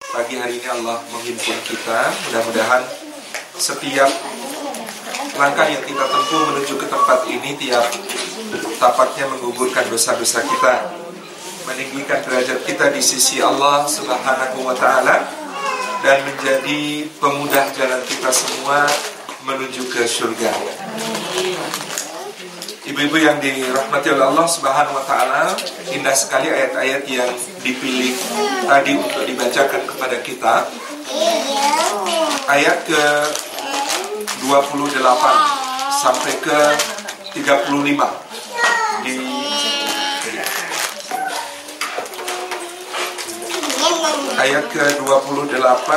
Pagi hari ini Allah menghimpun kita. Mudah-mudahan setiap langkah yang kita tempuh menuju ke tempat ini tiap tapaknya menggugurkan dosa-dosa kita, meninggikan derajat kita di sisi Allah Subhanahu wa ta'ala, dan menjadi pemudah jalan kita semua menuju ke surga. Ibu-ibu yang dirahmati oleh Allah Subhanahu wa ta'ala, indah sekali ayat-ayat yang dipilih tadi untuk dibacakan kepada kita. Ayat ke 28 sampai ke 35 di ayat ke 28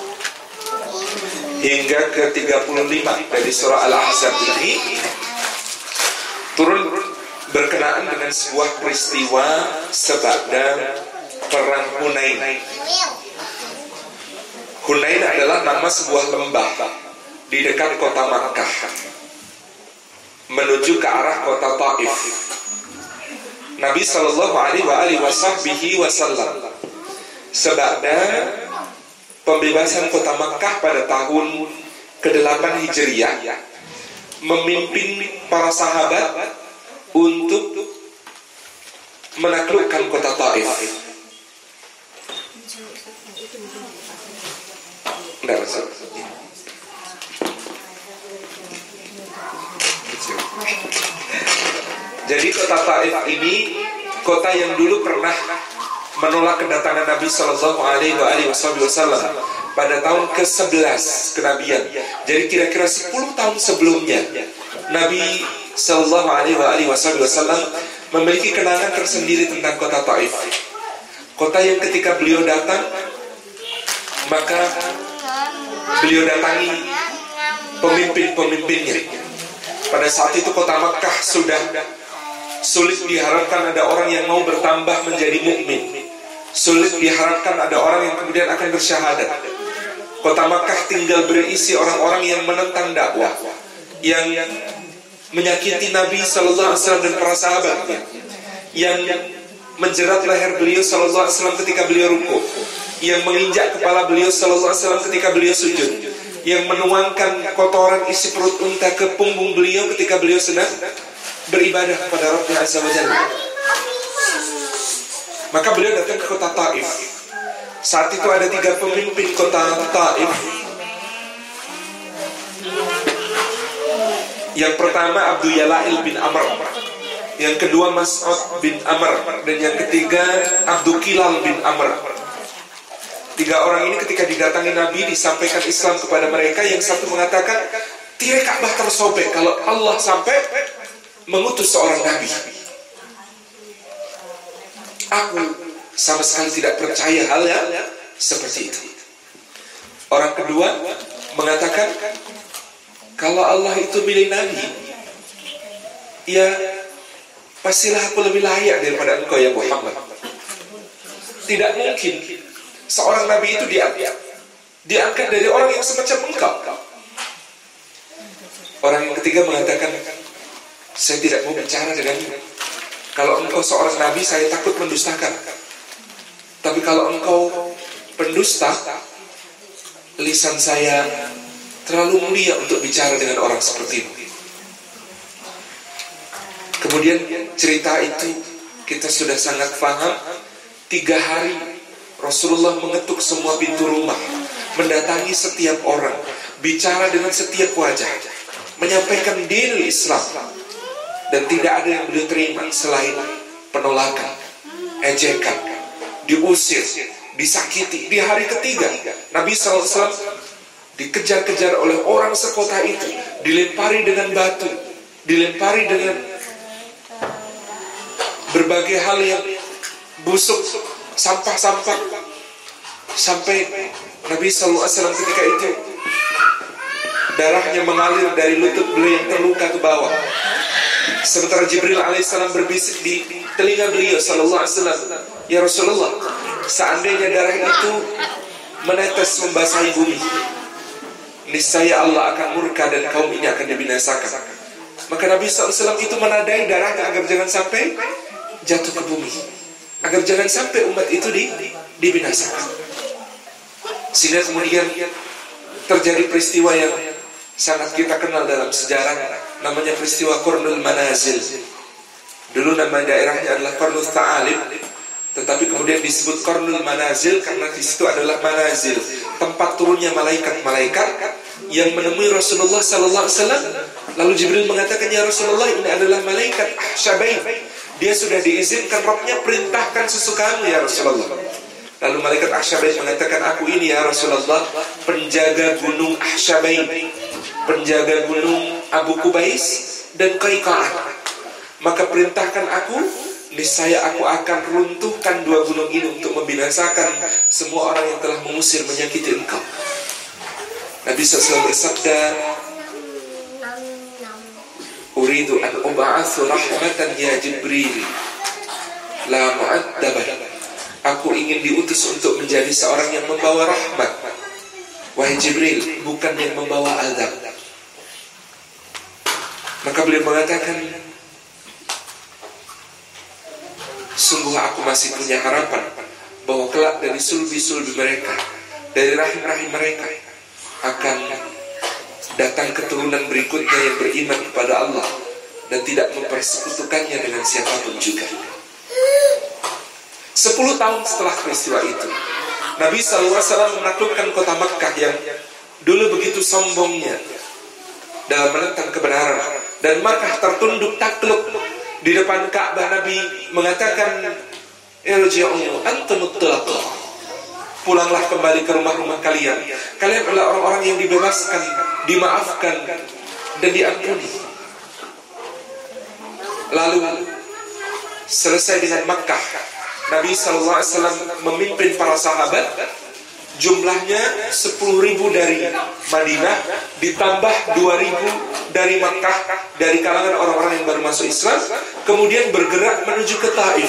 hingga ke 35 dari surah Al-Ahzab ini turun berkenaan dengan sebuah peristiwa sebabnya perang Hunain. Hunain adalah nama sebuah lembah di dekat kota Makkah menuju ke arah kota Taif. Nabi sallallahu alaihi wasallam sebabnya pembebasan kota Makkah pada tahun ke-8 Hijriah memimpin para sahabat untuk menaklukkan kota Taif. Enggak masalah. Jadi kota Taif ini kota yang dulu pernah menolak kedatangan Nabi Sallallahu Alaihi Wasallam pada tahun ke-11 kenabian. Jadi kira-kira 10 tahun sebelumnya Nabi Sallallahu Alaihi Wasallam memiliki kenangan tersendiri tentang kota Taif. Kota yang ketika beliau datang, maka beliau datangi pemimpin-pemimpinnya. Pada saat itu kota Makkah sudah sulit diharapkan ada orang yang mau bertambah menjadi mukmin. Sulit diharapkan ada orang yang kemudian akan bersyahadat. Kota Makkah tinggal berisi orang-orang yang menentang dakwah, yang menyakiti Nabi Sallallahu Alaihi Wasallam dan para sahabatnya, yang menjerat leher beliau Sallallahu Alaihi Wasallam ketika beliau rukuk, yang menginjak kepala beliau Sallallahu Alaihi Wasallam ketika beliau sujud, yang menuangkan kotoran isi perut unta ke punggung beliau ketika beliau sedang beribadah kepada Rabbnya Azza wa Jalla. Maka beliau datang ke kota Taif. Saat itu ada 3 pemimpin kota Taif. Yang pertama Abdul Yalail bin Amr, yang kedua Mas'ud bin Amr, dan yang ketiga Abdul Kilal bin Amr. 3 orang ini ketika didatangi Nabi disampaikan Islam kepada mereka. Yang satu mengatakan tirai Ka'bah tersobek kalau Allah sampai mengutus seorang Nabi. Aku sama sekali tidak percaya hal yang seperti itu. Orang kedua mengatakan kalau Allah itu milik Nabi, ya pastilah aku lebih layak daripada engkau ya Muhammad. Tidak mungkin seorang Nabi itu diangkat dari orang yang semacam engkau. Orang yang ketiga mengatakan saya tidak mau bicara denganmu. Kalau engkau seorang Nabi, saya takut mendustakan. Tapi kalau engkau pendusta, lisan saya terlalu mulia untuk bicara dengan orang seperti itu. Kemudian cerita itu kita sudah sangat paham. 3 hari Rasulullah mengetuk semua pintu rumah, mendatangi setiap orang, bicara dengan setiap wajah, menyampaikan dinul Islam. Dan tidak ada yang beliau terima selain penolakan, ejekan, diusir, disakiti. Di hari ketiga Nabi SAW dikejar-kejar oleh orang sekota itu, dilempari dengan batu, dilempari dengan berbagai hal yang busuk, sampah-sampah, sampai Nabi SAW ketika itu darahnya mengalir dari lutut beliau yang terluka ke bawah. Sementara Jibril alaihissalam berbisik di telinga beliau sallallahu alaihi wasallam, ya Rasulullah, seandainya darah itu menetes membasahi bumi, niscaya Allah akan murka dan kaum ini akan dibinasakan. Maka Nabi SAW itu menadai darahnya agar jangan sampai jatuh ke bumi, agar jangan sampai umat itu dibinasakan. Sehingga kemudian terjadi peristiwa yang sangat kita kenal dalam sejarah, namanya peristiwa Qarnul Manazil. Dulu nama daerahnya adalah Qarnul Tha'alib, tetapi kemudian disebut Qarnul Manazil karena di situ adalah manazil, tempat turunnya malaikat-malaikat yang menemui Rasulullah sallallahu alaihi wasallam. Lalu Jibril mengatakan, "Ya Rasulullah, ini adalah malaikat Ahsyabain. Dia sudah diizinkan Rabbnya, perintahkan sesukamu ya Rasulullah." Lalu malaikat Ahsyabain mengatakan, "Aku ini ya Rasulullah, penjaga gunung Ahsyabain, penjaga gunung Abu Kubais dan Qaiqa'ah. Maka perintahkan aku, niscaya aku akan runtuhkan dua gunung ini untuk membinasakan semua orang yang telah mengusir menyakiti engkau." Nabi SAW bersabda, "Uridu an ub'atsu rahmatan ya Jibril, la mu'addaban." Aku ingin diutus untuk menjadi seorang yang membawa rahmat, wahai Jibril, bukan yang membawa azab. Maka beliau mengatakan, sungguh aku masih punya harapan bahwa kelak dari sulbi-sulbi mereka, dari rahim-rahim mereka, akan datang keturunan berikutnya yang beriman kepada Allah dan tidak mempersekutukannya dengan siapapun juga. 10 tahun setelah peristiwa itu, Nabi SAW menaklukkan kota Makkah yang dulu begitu sombongnya dalam menentang kebenaran, dan Makkah tertunduk takluk di depan Ka'bah. Nabi mengatakan, "Irji'u antumut tulaqa." Pulanglah kembali ke rumah-rumah kalian. Kalian adalah orang-orang yang dibebaskan, dimaafkan, dan diampuni. Lalu selesai dengan Makkah, Nabi SAW memimpin para sahabat. Jumlahnya 10.000 dari Madinah, ditambah 2.000 dari Makkah, dari kalangan orang-orang yang baru masuk Islam. Kemudian bergerak menuju ke Taif.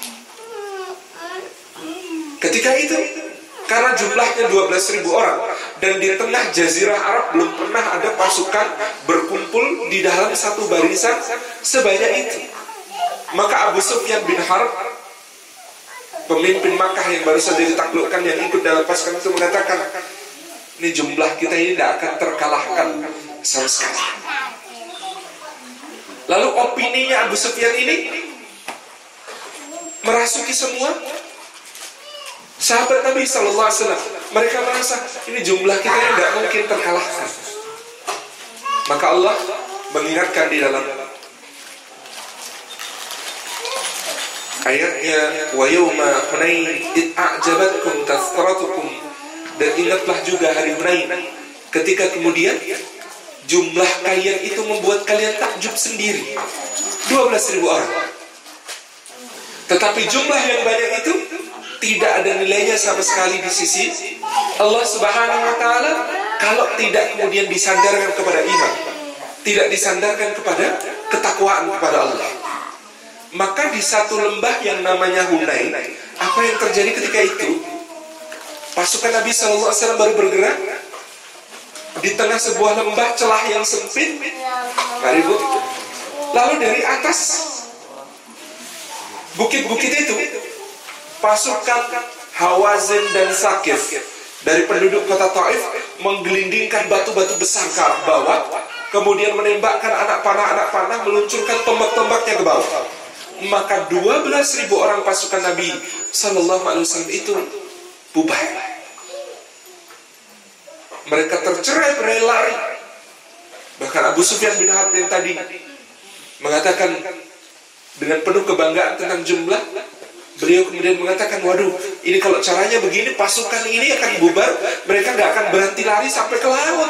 Ketika itu, karena jumlahnya 12.000 orang, dan di tengah Jazirah Arab belum pernah ada pasukan berkumpul di dalam satu barisan sebanyak itu. Maka Abu Sufyan bin Harb, pemimpin Makkah yang baru saja ditaklukkan, yang ikut dalam pasukan itu, mengatakan, "Ini jumlah kita ini tidak akan terkalahkan sama sekali." Lalu opininya Abu Sufyan ini merasuki semua sahabat Nabi SAW. Mereka merasa ini jumlah kita ini tidak mungkin terkalahkan. Maka Allah mengingatkan di dalam ayatnya, "Wa yawma Hunain id a'jabatkum kathratukum." Dan ingatlah juga hari Hunain, ketika kemudian jumlah kalian itu membuat kalian takjub sendiri, 12.000 orang. Tetapi jumlah yang banyak itu tidak ada nilainya sama sekali di sisi Allah Subhanahu wa Ta'ala kalau tidak kemudian disandarkan kepada iman, tidak disandarkan kepada ketakwaan kepada Allah. Maka di satu lembah yang namanya Hunain, apa yang terjadi ketika itu? Pasukan Nabi SAW baru bergerak di tengah sebuah lembah celah yang sempit. Mari Bu. Lalu dari atas bukit-bukit itu, pasukan Hawazin dan Saqif dari penduduk kota Taif menggelindingkan batu-batu besar ke arah bawah, kemudian menembakkan anak panah, meluncurkan tombak-tombaknya ke bawah. Maka 12.000 orang pasukan Nabi SAW itu bubar. Mereka tercerai-berai lari. Bahkan Abu Sufyan bin Harb yang tadi mengatakan dengan penuh kebanggaan tentang jumlah, beliau kemudian mengatakan, "Waduh, ini kalau caranya begini, pasukan ini akan bubar. Mereka gak akan berhenti lari sampai ke laut."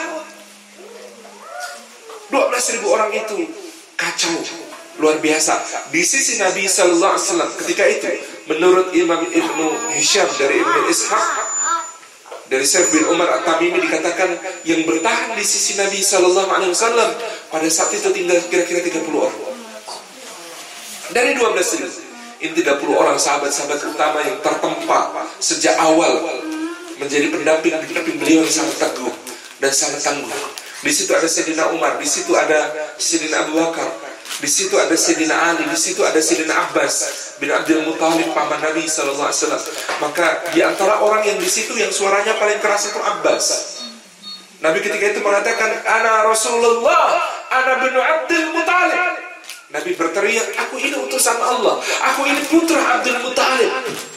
12.000 orang itu kacau, luar biasa. Di sisi Nabi SAW ketika itu, menurut Imam Ibnu Hisham dari Ibnu Ishaq, dari Syekh bin Umar At-Tamimi dikatakan yang bertahan di sisi Nabi SAW pada saat itu tinggal kira-kira 30 orang. Dari 12.000, ini 30 orang sahabat-sahabat utama yang tertempa sejak awal menjadi pendamping beliau yang sangat teguh dan sangat tangguh. Di situ ada Sayyidina Umar, di situ ada Sayyidina Abu Bakar, di situ ada Sayyidina Ali, di situ ada Sayyidina Abbas, bin Abdul Muthalib, paman Nabi sallallahu alaihi wasallam. Maka di antara orang yang di situ yang suaranya paling keras itu Abbas. Nabi ketika itu mengatakan, "Ana Rasulullah, ana bin Abdul Muthalib." Nabi berteriak, "Aku ini utusan Allah, aku ini putra Abdul Muthalib."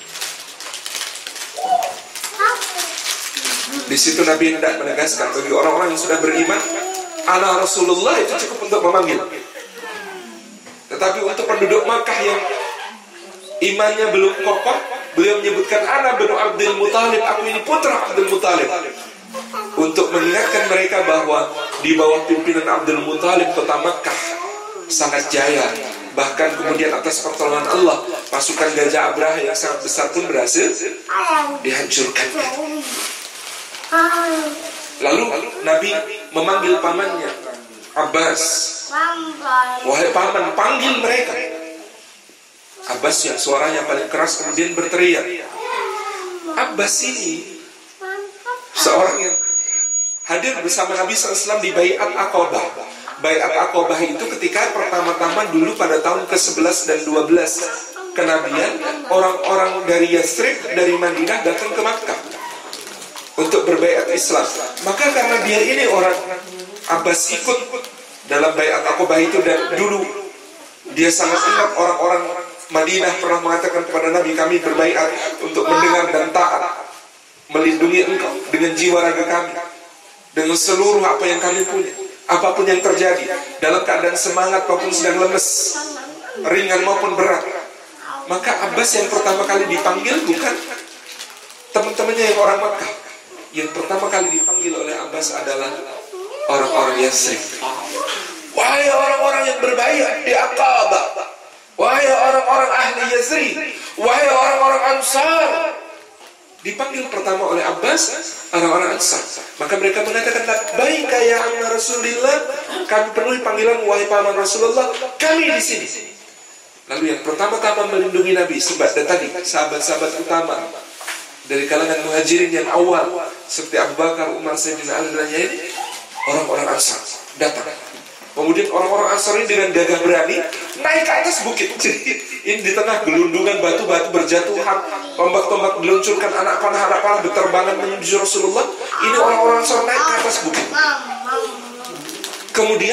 Di situ Nabi hendak menegaskan bagi orang-orang yang sudah beriman, "Ana Rasulullah" itu cukup untuk memanggil. Tetapi untuk penduduk Makkah yang imannya belum kokoh, beliau menyebutkan, "Ana bin Abdul Muthalib, aku ini putra Abdul Muthalib." Untuk mengingatkan mereka bahwa di bawah pimpinan Abdul Muthalib kota Makkah sangat jaya. Bahkan kemudian atas pertolongan Allah, pasukan Gajah Abraha yang sangat besar pun berhasil dihancurkan. Lalu Nabi memanggil pamannya, Abbas. "Wahai paman, panggil mereka." Abbas yang suaranya paling keras kemudian berteriak. Abbas ini seorang yang hadir bersama Nabi SAW di Baiat Aqabah. Baiat Aqabah itu ketika pertama-tama dulu pada tahun ke-11 dan 12 kenabian, orang-orang dari Yathrib, dari Madinah datang ke Makkah untuk berbaiat Islam. Maka karena dia ini orang, Abbas ikut dalam Baiat Aqabah itu, dan dulu dia sangat ingat orang-orang Madinah pernah mengatakan kepada Nabi, "Kami berbaiat untuk mendengar dan taat, melindungi engkau dengan jiwa raga kami, dengan seluruh apa yang kami punya, apapun yang terjadi, dalam keadaan semangat maupun sedang lemes, ringan maupun berat." Maka Abbas yang pertama kali dipanggil bukan teman-temannya yang orang Makkah. Yang pertama kali dipanggil oleh Abbas adalah orang-orang Yathrib. "Wahai orang-orang yang berbaiat di Aqabah, wahai orang-orang ahli Yathrib, wahai orang-orang Ansar." Dipanggil pertama oleh Abbas orang-orang Ansar. Maka mereka mengatakan, "Labbaika ya amma Rasulillah." Kami penuhi panggilan, wahai paman Rasulullah, kami di sini. Lalu yang pertama-tama melindungi Nabi, sebab tadi sahabat-sahabat utama dari kalangan muhajirin yang awal seperti Abu Bakar, Umar, Sayyidina Ali dan lain-lain, orang-orang Ansar datang. Kemudian orang-orang Ansar ini dengan gagah berani naik ke atas bukit. Jadi ini di tengah gelundungan batu-batu berjatuhan, tombak-tombak diluncurkan, anak panah berterbangan menuju Rasulullah. Ini orang-orang Ansar naik ke atas bukit. Kemudian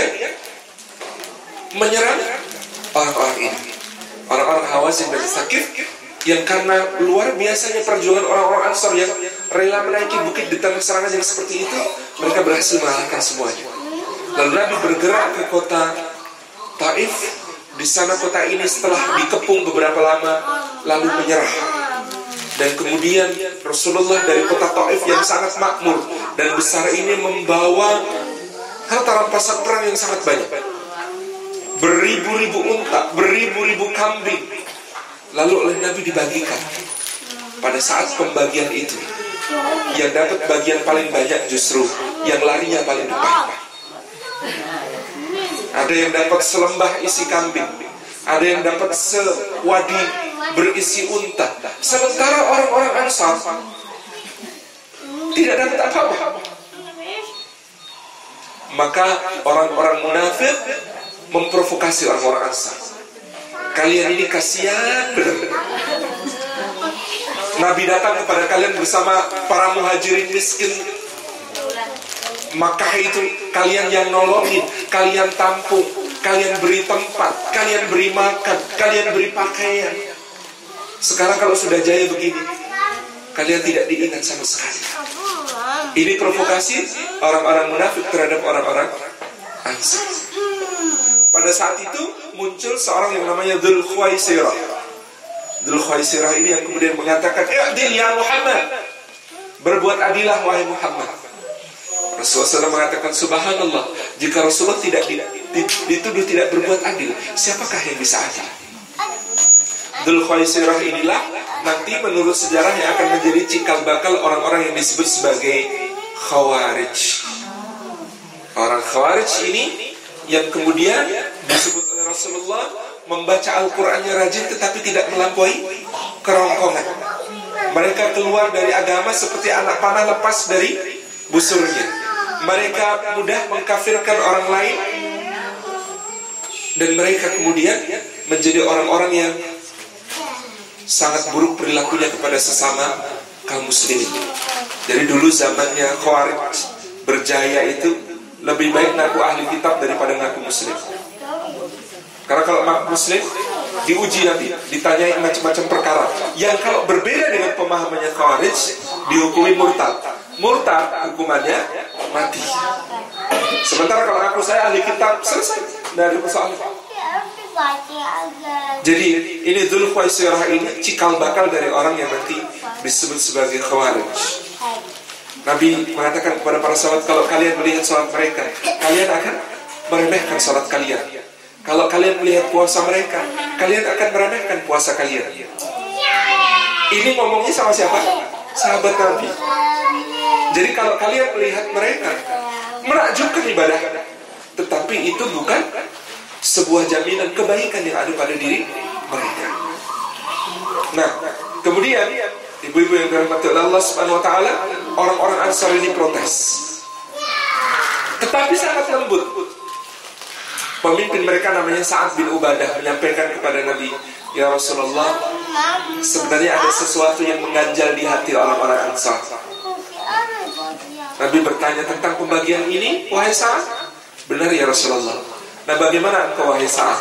menyerang orang-orang ini, orang-orang Hawazin dan Tsaqif, yang karena luar biasanya perjuangan orang-orang Ansar yang rela menaiki bukit di tengah serangan yang seperti itu, mereka berhasil mengalahkan semuanya. Lalu Nabi bergerak ke kota Taif. Di sana kota ini setelah dikepung beberapa lama lalu menyerah. Dan kemudian Rasulullah dari kota Taif yang sangat makmur dan besar ini membawa harta rampasan perang yang sangat banyak. Beribu-ribu unta, beribu-ribu kambing. Lalu oleh Nabi dibagikan. Pada saat pembagian itu, yang dapat bagian paling banyak justru yang larinya paling depan. Ada yang dapat selembah isi kambing, ada yang dapat sewadi berisi unta. Sementara orang-orang Ansar tidak dapat apa-apa. Maka orang-orang munafik memprovokasi orang-orang Ansar. "Kalian ini kasihan benar-benar. Nabi datang kepada kalian bersama para muhajirin miskin Makkah itu, kalian yang nolongin, kalian tampung, kalian beri tempat, kalian beri makan, kalian beri pakaian. Sekarang kalau sudah jaya begini, kalian tidak diingat sama sekali." Ini provokasi orang-orang munafik terhadap orang-orang Ansar. Pada saat itu muncul seorang yang namanya Dzul Khuwaisirah. Dzul Khuwaisirah ini yang kemudian mengatakan, "I'dil ya Muhammad." Berbuat adilah wahai Muhammad. Rasulullah SAW mengatakan, "Subhanallah, jika Rasulullah tidak dituduh tidak berbuat adil, siapakah yang bisa adil?" Dzul Khuwaisirah inilah nanti menurut sejarah yang akan menjadi cikal bakal orang-orang yang disebut sebagai Khawarij. Orang Khawarij ini yang kemudian disebut oleh Rasulullah membaca Al-Qur'annya rajin tetapi tidak melampaui kerongkongan. Mereka keluar dari agama seperti anak panah lepas dari busurnya. Mereka mudah mengkafirkan orang lain, dan mereka kemudian menjadi orang-orang yang sangat buruk perilakunya kepada sesama kaum muslimin. Jadi dulu zamannya Khawarij berjaya itu lebih baik ngaku ahli kitab daripada ngaku muslim. Karena kalau ngaku muslim diuji nanti, ditanyai macam-macam perkara yang kalau berbeda dengan pemahamannya Khawarij dihukumi murtad. Murtad hukumannya mati. Sementara kalau aku saya ahli kitab, selesai, dari persoalan. Jadi ini Dzul Khuwaisirah ini cikal bakal dari orang yang nanti disebut sebagai Khawarij. Nabi mengatakan kepada para sahabat, kalau kalian melihat sholat mereka, kalian akan meremehkan sholat kalian. Kalau kalian melihat puasa mereka, kalian akan meremehkan puasa kalian. Ini ngomongnya sama siapa? Sahabat Nabi. Jadi kalau kalian melihat mereka menakjubkan ibadah, tetapi itu bukan sebuah jaminan kebaikan yang ada pada diri mereka. Nah, kemudian ibu-ibu yang dirahmati Allah Subhanahu wa taala, orang-orang Ansar ini protes. Tetapi sangat lembut. Pemimpin mereka namanya Sa'ad bin Ubadah menyampaikan kepada Nabi, "Ya Rasulullah, sebenarnya ada sesuatu yang mengganjal di hati orang-orang Ansar." Nabi bertanya tentang pembagian ini, "Wahai Sa'ad?" "Benar ya Rasulullah." "Nah, bagaimana engkau wahai Sa'ad?"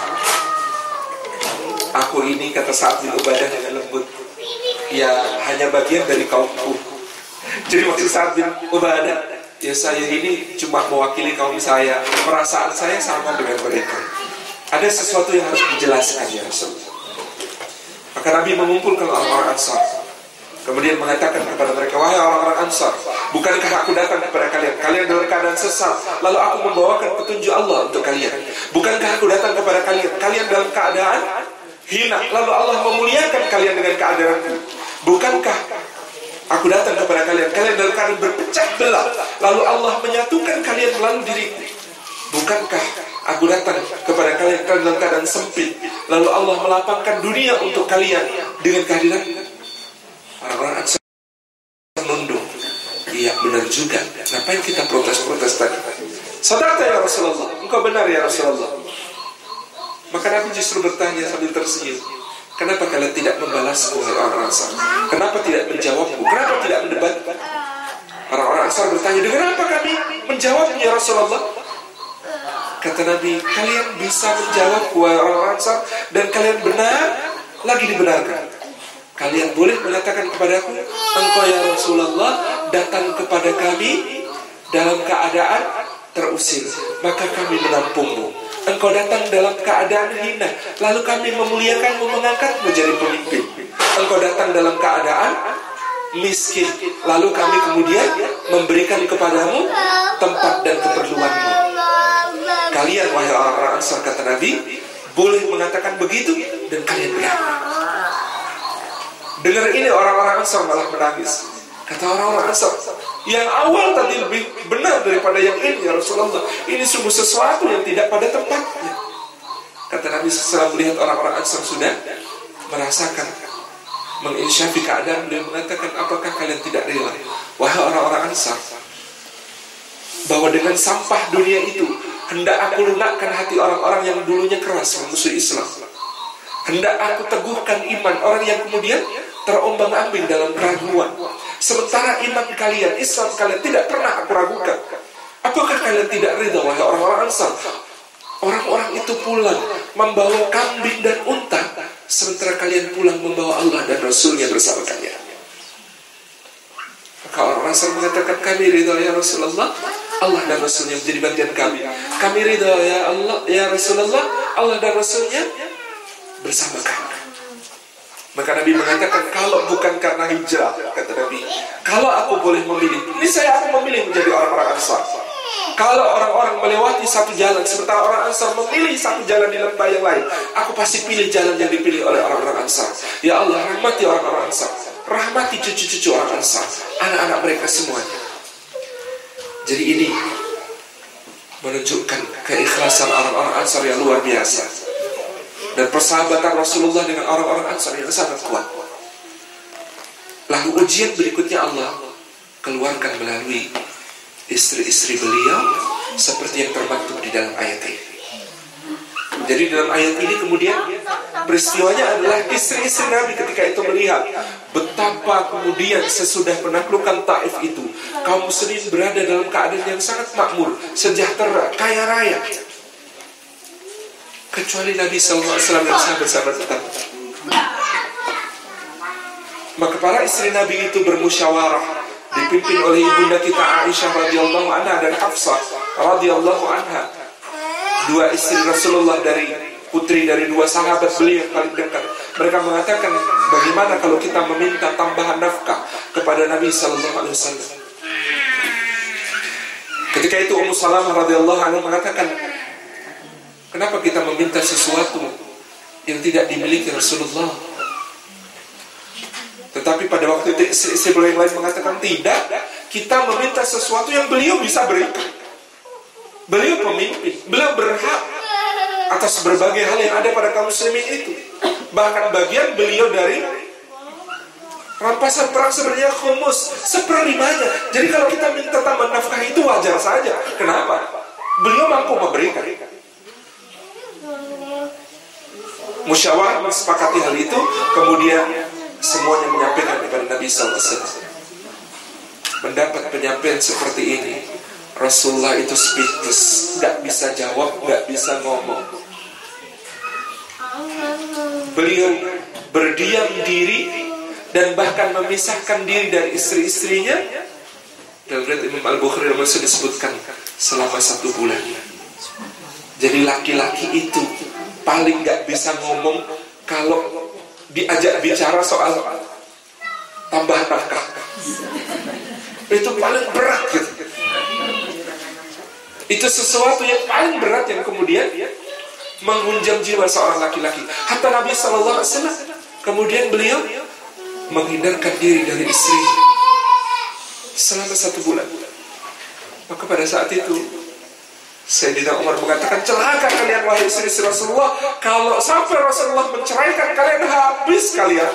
"Aku ini," kata Sa'ad bin Ubadah dengan lembut, "ya hanya bagian dari kaumku." Jadi maksud Sa'ad bin Ubadah, ya saya ini cuma mewakili kaum saya, perasaan saya sama dengan mereka. Ada sesuatu yang harus dijelaskan ya Rasulullah. Maka Nabi mengumpulkan orang-orang Ansar, kemudian mengatakan kepada mereka, "Wahai orang-orang Ansar, bukankah aku datang kepada kalian? Kalian dalam keadaan sesat, lalu aku membawakan petunjuk Allah untuk kalian. Bukankah aku datang kepada kalian? Kalian dalam keadaan hina, lalu Allah memuliakan kalian dengan keadaanku. Bukankah aku datang kepada kalian? Kalian dalam keadaan berpecah belah, lalu Allah menyatukan kalian melalui diriku. Bukankah aku datang kepada kalian dalam keadaan sempit, lalu Allah melapangkan dunia untuk kalian dengan kehadiran?" Orang-orang Ansar menunduk. Iya benar juga. Ngapain kita protes-protes tadi? "Sadaqta ya Rasulullah, engkau benar ya Rasulullah." Maka Nabi justru bertanya sambil tersenyum, "Kenapa kalian tidak membalasku wahai orang Ansar? Kenapa tidak menjawabku? Kenapa tidak mendebat?" Orang-orang Ansar bertanya, "Dengan apa kami menjawabnya ya Rasulullah?" Kata Nabi, "Kalian bisa menjawab wahai orang Ansar, dan kalian benar lagi dibenarkan. Kalian boleh mengatakan kepadaku, engkau ya Rasulullah datang kepada kami dalam keadaan terusir, maka kami menampungmu. Engkau datang dalam keadaan hina, lalu kami memuliakanmu, mengangkatmu jadi pemimpin. Engkau datang dalam keadaan miskin, lalu kami kemudian memberikan kepadamu tempat dan keperluanmu. Kalian wahai orang-orang Ansar," kata Nabi, "boleh mengatakan begitu dan kalian benar." Dengar ini orang-orang Ansar malah menangis. Kata orang-orang Ansar, "Yang awal tadi lebih benar daripada yang ini ya Rasulullah. Ini sungguh sesuatu yang tidak pada tempatnya." Kata Nabi setelah melihat orang-orang Ansar sudah merasakan, menginsyafi keadaan, beliau mengatakan, "Apakah kalian tidak rela, wahai orang-orang Ansar, bahwa dengan sampah dunia itu hendak aku lunakkan hati orang-orang yang dulunya keras memusuhi Islam. Hendak aku teguhkan iman orang yang kemudian terombang-ambing dalam keraguan. Sementara iman kalian, Islam kalian tidak pernah aku ragukan. Apakah kalian tidak ridha wahai orang-orang Ansar? Orang-orang itu pulang membawa kambing dan unta, sementara kalian pulang membawa Allah dan Rasulnya bersama kalian." Maka orang Ansar mengatakan, "Kami ridha ya Rasulullah, Allah dan Rasulnya menjadi bagian kami. Kami ridha ya Allah, ya Rasulullah, Allah dan Rasulnya bersama kami." Maka Nabi mengatakan, "Kalau bukan karena hijrah," kata Nabi, "kalau aku boleh memilih, ini saya akan memilih menjadi orang-orang Ansar. Kalau orang-orang melewati satu jalan, sementara orang Ansar memilih satu jalan di lembah yang lain, aku pasti pilih jalan yang dipilih oleh orang-orang Ansar. Ya Allah, rahmati orang-orang Ansar, rahmati cucu-cucu orang Ansar, anak-anak mereka semuanya." Jadi ini menunjukkan keikhlasan orang-orang Ansar yang luar biasa, dan persahabatan Rasulullah dengan orang-orang Ansar yang sangat kuat. Lalu ujian berikutnya Allah keluarkan melalui istri-istri beliau, seperti yang termaktub di dalam ayat ini. Jadi dalam ayat ini kemudian Peristiwanya adalah istri-istri Nabi ketika itu melihat betapa kemudian sesudah penaklukan Taif itu kaum muslimin berada dalam keadaan yang sangat makmur, sejahtera, kaya raya, kecuali Nabi SAW dan sahabat-sahabat tetap. Maka para istri Nabi itu bermusyawarah, dipimpin oleh ibunda kita Aisyah radhiyallahu anha dan Hafsah radhiyallahu anha, dua istri Rasulullah, putri dari dua sahabat beliau yang paling dekat. Mereka mengatakan, bagaimana kalau kita meminta tambahan nafkah kepada Nabi sallallahu alaihi wasallam. Ketika itu Ummu Salamah radhiyallahu anha mengatakan, kenapa kita meminta sesuatu yang tidak dimiliki Rasulullah? Tetapi pada waktu itu istri beliau yang lain mengatakan, tidak, kita meminta sesuatu yang beliau bisa berikan. Beliau pemimpin, beliau berhak atas berbagai hal yang ada pada kaum muslimin itu. Bahkan bagian beliau dari rampasan perang sebenarnya khumus, 1/5-nya. Jadi kalau kita minta tambahan nafkah itu wajar saja. Kenapa? Beliau mampu memberikan. Musyawarah mensepakati hal itu, kemudian semuanya menyampaikan kepada Nabi SAW. Mendapat penyampaian seperti ini, Rasulullah itu speechless, gak bisa jawab, gak bisa ngomong. Beliau berdiam diri dan bahkan memisahkan diri dari istri-istrinya. Dalam riwayat Imam Al-Bukhari dan Muslim disebutkan selama 1 bulan. Jadi laki-laki itu paling gak bisa ngomong kalau diajak bicara soal tambahan nafkah. Itu paling berat gitu. Itu sesuatu yang paling berat yang kemudian menggunjam jiwa seorang laki-laki. Hatta Nabi SAW kemudian beliau menghindarkan diri dari istri selama 1 bulan. Maka pada saat itu Sayyidina Umar mengatakan, celaka kalian wahai istri-istri Rasulullah, kalau sampai Rasulullah menceraikan kalian, habis kalian.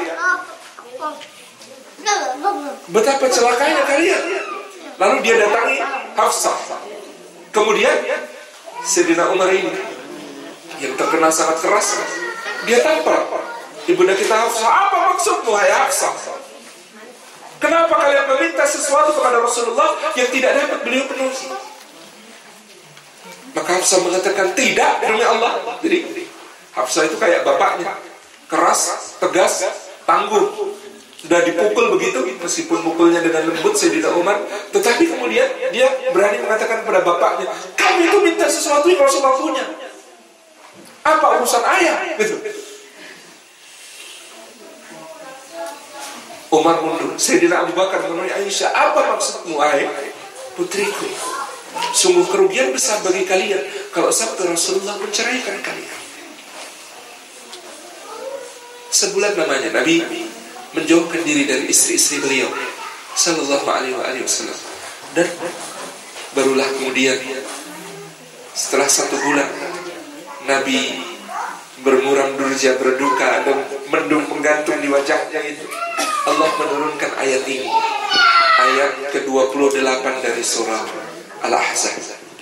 Betapa celakanya kalian. Lalu dia datangi Hafsah. Kemudian Sayyidina Umar ini yang terkenal sangat keras, dia tampar ibunda kita Hafsah. Apa maksudmu hai Hafsah? Kenapa kalian meminta sesuatu kepada Rasulullah yang tidak dapat beliau penuhi? Maka Hafsah mengatakan, tidak, demi Allah. Jadi Hafsah itu kayak bapaknya, keras, tegas, tangguh. Sudah dipukul begitu, meskipun pukulnya dengan lembut Sayyidina Umar, tetapi kemudian dia berani mengatakan kepada bapaknya, kamu itu minta sesuatu yang Rasulullah punya. Apa urusan ayah? Gitu. Umar mundur. Sayyidina Abu Bakar menemui Aisyah, apa maksudmu ayah? Putriku, sungguh kerugian besar bagi kalian kalau sampai Rasulullah menceraikan kalian. Sebulan lamanya Nabi menjauhkan diri dari istri-istri beliau sallallahu alaihi wasallam. Dan barulah kemudian setelah 1 bulan Nabi bermuram durja, berduka dan mendung menggantung di wajahnya itu, Allah menurunkan ayat ini, ayat ke-28 dari surah Al-Ahzab.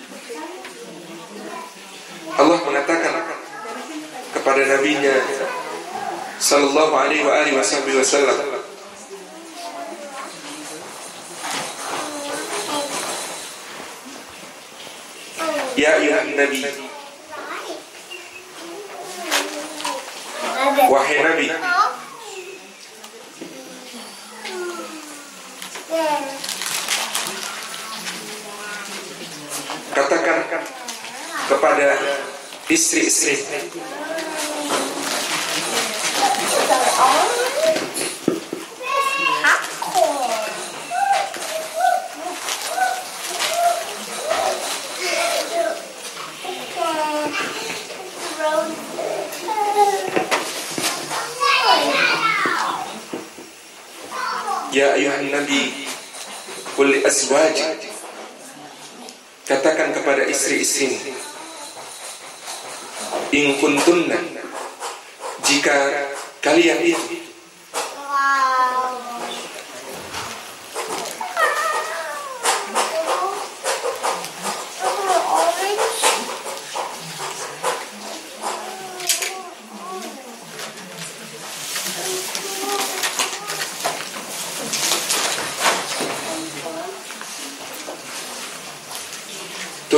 Allah mengatakan kepada nabinya sallallahu alaihi wasallam, ya ayuhan nabi, wahai nabi, katakan kepada istri-istri, ya ayuhan nabi, qul li azwajik, katakan kepada istri-istrimu, in kuntunna, jika kalian itu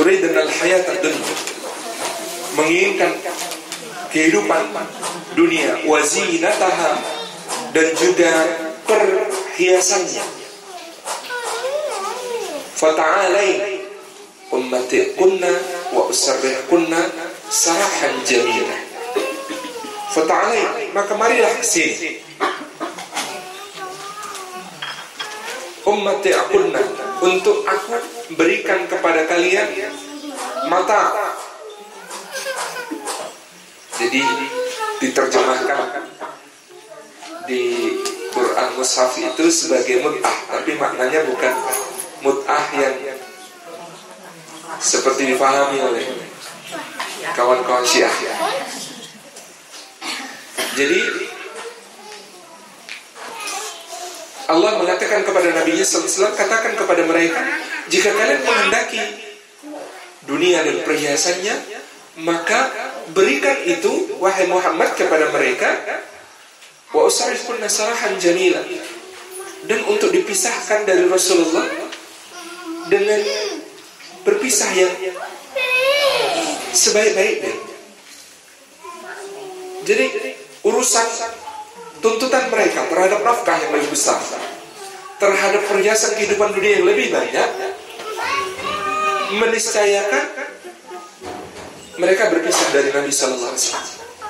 turidna al-hayata dunya, menginginkan kehidupan dunia, wa zinataha, dan juga perhiasannya. Fata'alain ummatikunna wa usarrihkunna sarahan jamila. Fata'alain, maka marilah ke sini. Ummatikunna, untuk aku berikan kepada kalian mata. Jadi diterjemahkan di Quran Mushaf itu sebagai mut'ah, tapi maknanya bukan mut'ah yang seperti difahami oleh kawan-kawan Syiah. Jadi Allah mengatakan kepada Nabi-Nya SAW, katakan kepada mereka, jika kalian menghendaki dunia dan perhiasannya, maka berikan itu, wahai Muhammad, kepada mereka. Wa usarrihkunna sarahan jamila, dan untuk dipisahkan dari Rasulullah dengan berpisah yang sebaik-baiknya. Jadi urusan tuntutan mereka terhadap nafkah yang lebih besar, terhadap perhiasan kehidupan dunia yang lebih banyak, meniscayakan mereka berpisah dari Nabi Sallallahu Alaihi Wasallam.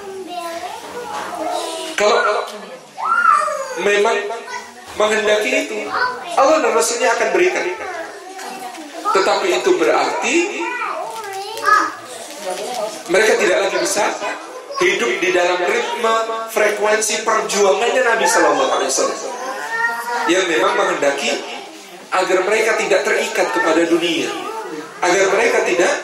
Kalau memang menghendaki itu, Allah dan Rasulnya akan berikan. Tetapi itu berarti mereka tidak lagi bisa hidup di dalam ritme frekuensi perjuangannya Nabi Sallallahu Alaihi Wasallam, yang memang menghendaki agar mereka tidak terikat kepada dunia, agar mereka tidak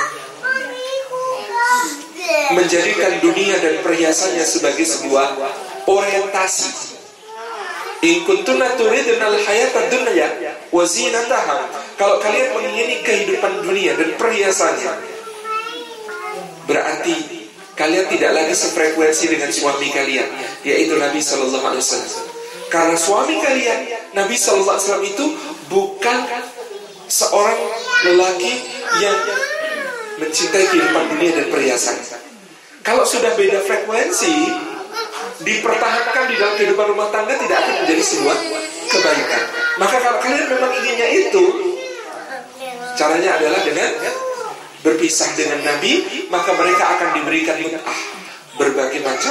menjadikan dunia dan perhiasannya sebagai sebuah orientasi. In kuntunna turidna al-hayata dunya wa zinataha, kalau kalian mengingini kehidupan dunia dan perhiasannya, berarti kalian tidak lagi sefrekuensi dengan suami kalian, yaitu Nabi Sallallahu Alaihi Wasallam. Karena suami kalian, Nabi Sallallahu Alaihi Wasallam, itu bukan seorang lelaki yang mencintai kehidupan dunia dan perhiasan. Kalau sudah beda frekuensi, dipertahankan di dalam kehidupan rumah tangga tidak akan menjadi sebuah kebaikan. Maka kalau kalian memang inginnya itu, caranya adalah dengan berpisah dengan Nabi, maka mereka akan diberikan mut'ah, berbagai macam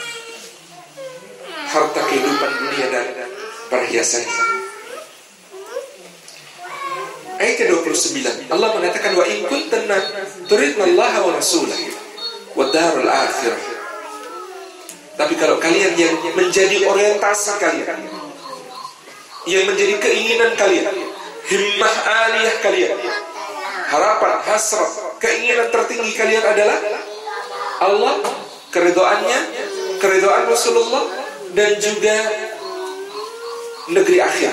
harta kehidupan dunia dan perhiasan. Ayat ke-29, Allah mengatakan, wa in kuntunna turidna Allah wa rasulahu wa darul akhirah. Tapi kalau kalian yang menjadi orientasi kalian, yang menjadi keinginan kalian, himmah aliyah kalian, harapan, hasrat, keinginan tertinggi kalian adalah Allah, keridhaannya, keridhaan Rasulullah, dan juga negeri akhir.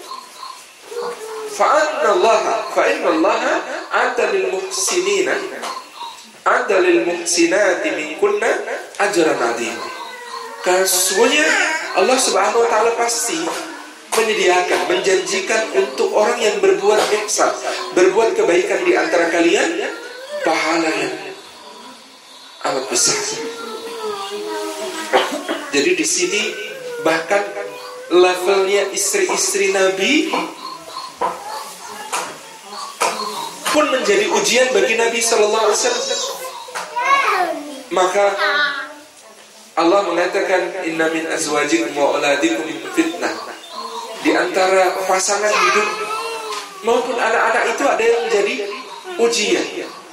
Fa'inna Allah a'ta lil muhsinina, a'ta lil muhsinati minkunna ajran 'azim. Karena sesungguhnya Allah Subhanahu wa taala pasti menyediakan, menjanjikan untuk orang yang berbuat ihsan, berbuat kebaikan di antara kalian, pahala yang amat besar. Jadi di sini bahkan levelnya istri-istri Nabi pun menjadi ujian bagi Nabi Sallallahu Alaihi Wasallam. Maka Allah mengatakan, inna min azwajikum wa auladikum fitnah. Di antara pasangan hidup maupun anak-anak itu ada yang menjadi ujian.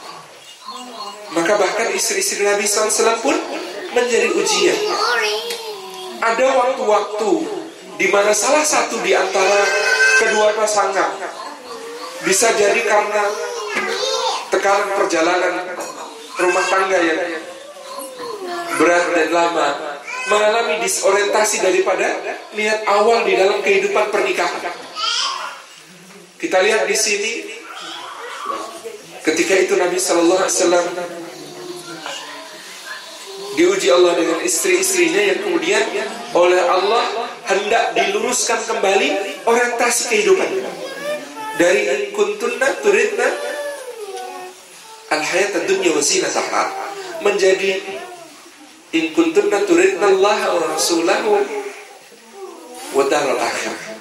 Maka bahkan istri-istri Nabi SAW pun menjadi ujian. Ada waktu-waktu di mana salah satu di antara kedua pasangan, bisa jadi karena tekanan perjalanan rumah tangga yang berat dan lama, mengalami disorientasi daripada niat awal di dalam kehidupan pernikahan. Kita lihat di sini, ketika itu Nabi Sallallahu Alaihi Wasallam diuji Allah dengan istri-istrinya yang kemudian oleh Allah hendak diluruskan kembali orientasi kehidupannya dari kuntunna turidna al-hayatad dunya wa zinataha menjadi in kuntunna turidnallaha wa rasulahu wa daral akhirah.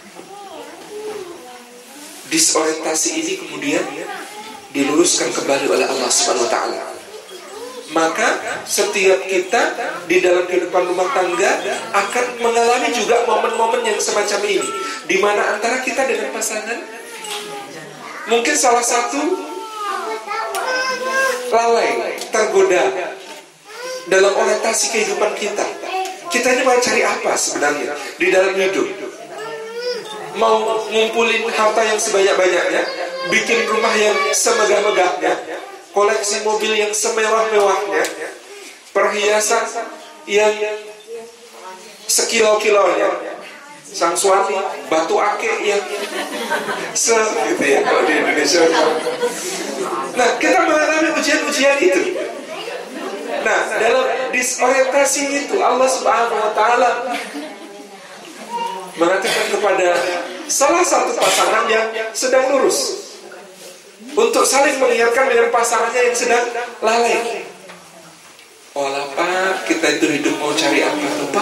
Disorientasi ini kemudian diluruskan kembali oleh Allah Subhanahu wa taala. Maka setiap kita di dalam kehidupan rumah tangga akan mengalami juga momen-momen yang semacam ini, di mana antara kita dengan pasangan mungkin salah satu lalai, tergoda dalam orientasi kehidupan kita. Kita ini mau cari apa sebenarnya di dalam hidup? Mau ngumpulin harta yang sebanyak-banyaknya, bikin rumah yang semegah-megahnya, koleksi mobil yang semewah-mewahnya, perhiasan yang sekilo-kilonya, sang suami batu akik yang gitu ya kalau di Indonesia. Nah, kita mengalami ujian-ujian itu. Nah, dalam disorientasi itu Allah Subhanahu wa taala mengatakan kepada salah satu pasangan yang sedang lurus untuk saling mengingatkan dengan pasangannya yang sedang lalai. Walapa kita itu hidup mau cari apa lupa.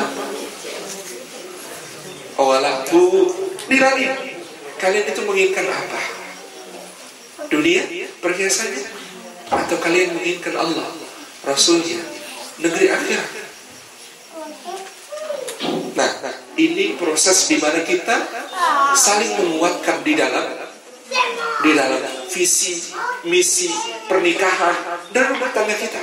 Walapu dirani. Kalian itu menginginkan apa? Dunia, perhiasannya, atau kalian menginginkan Allah, Rasulnya, negeri akhirat? Nah, ini proses di mana kita saling menguatkan di dalam visi, misi, pernikahan dan rumah tangga kita.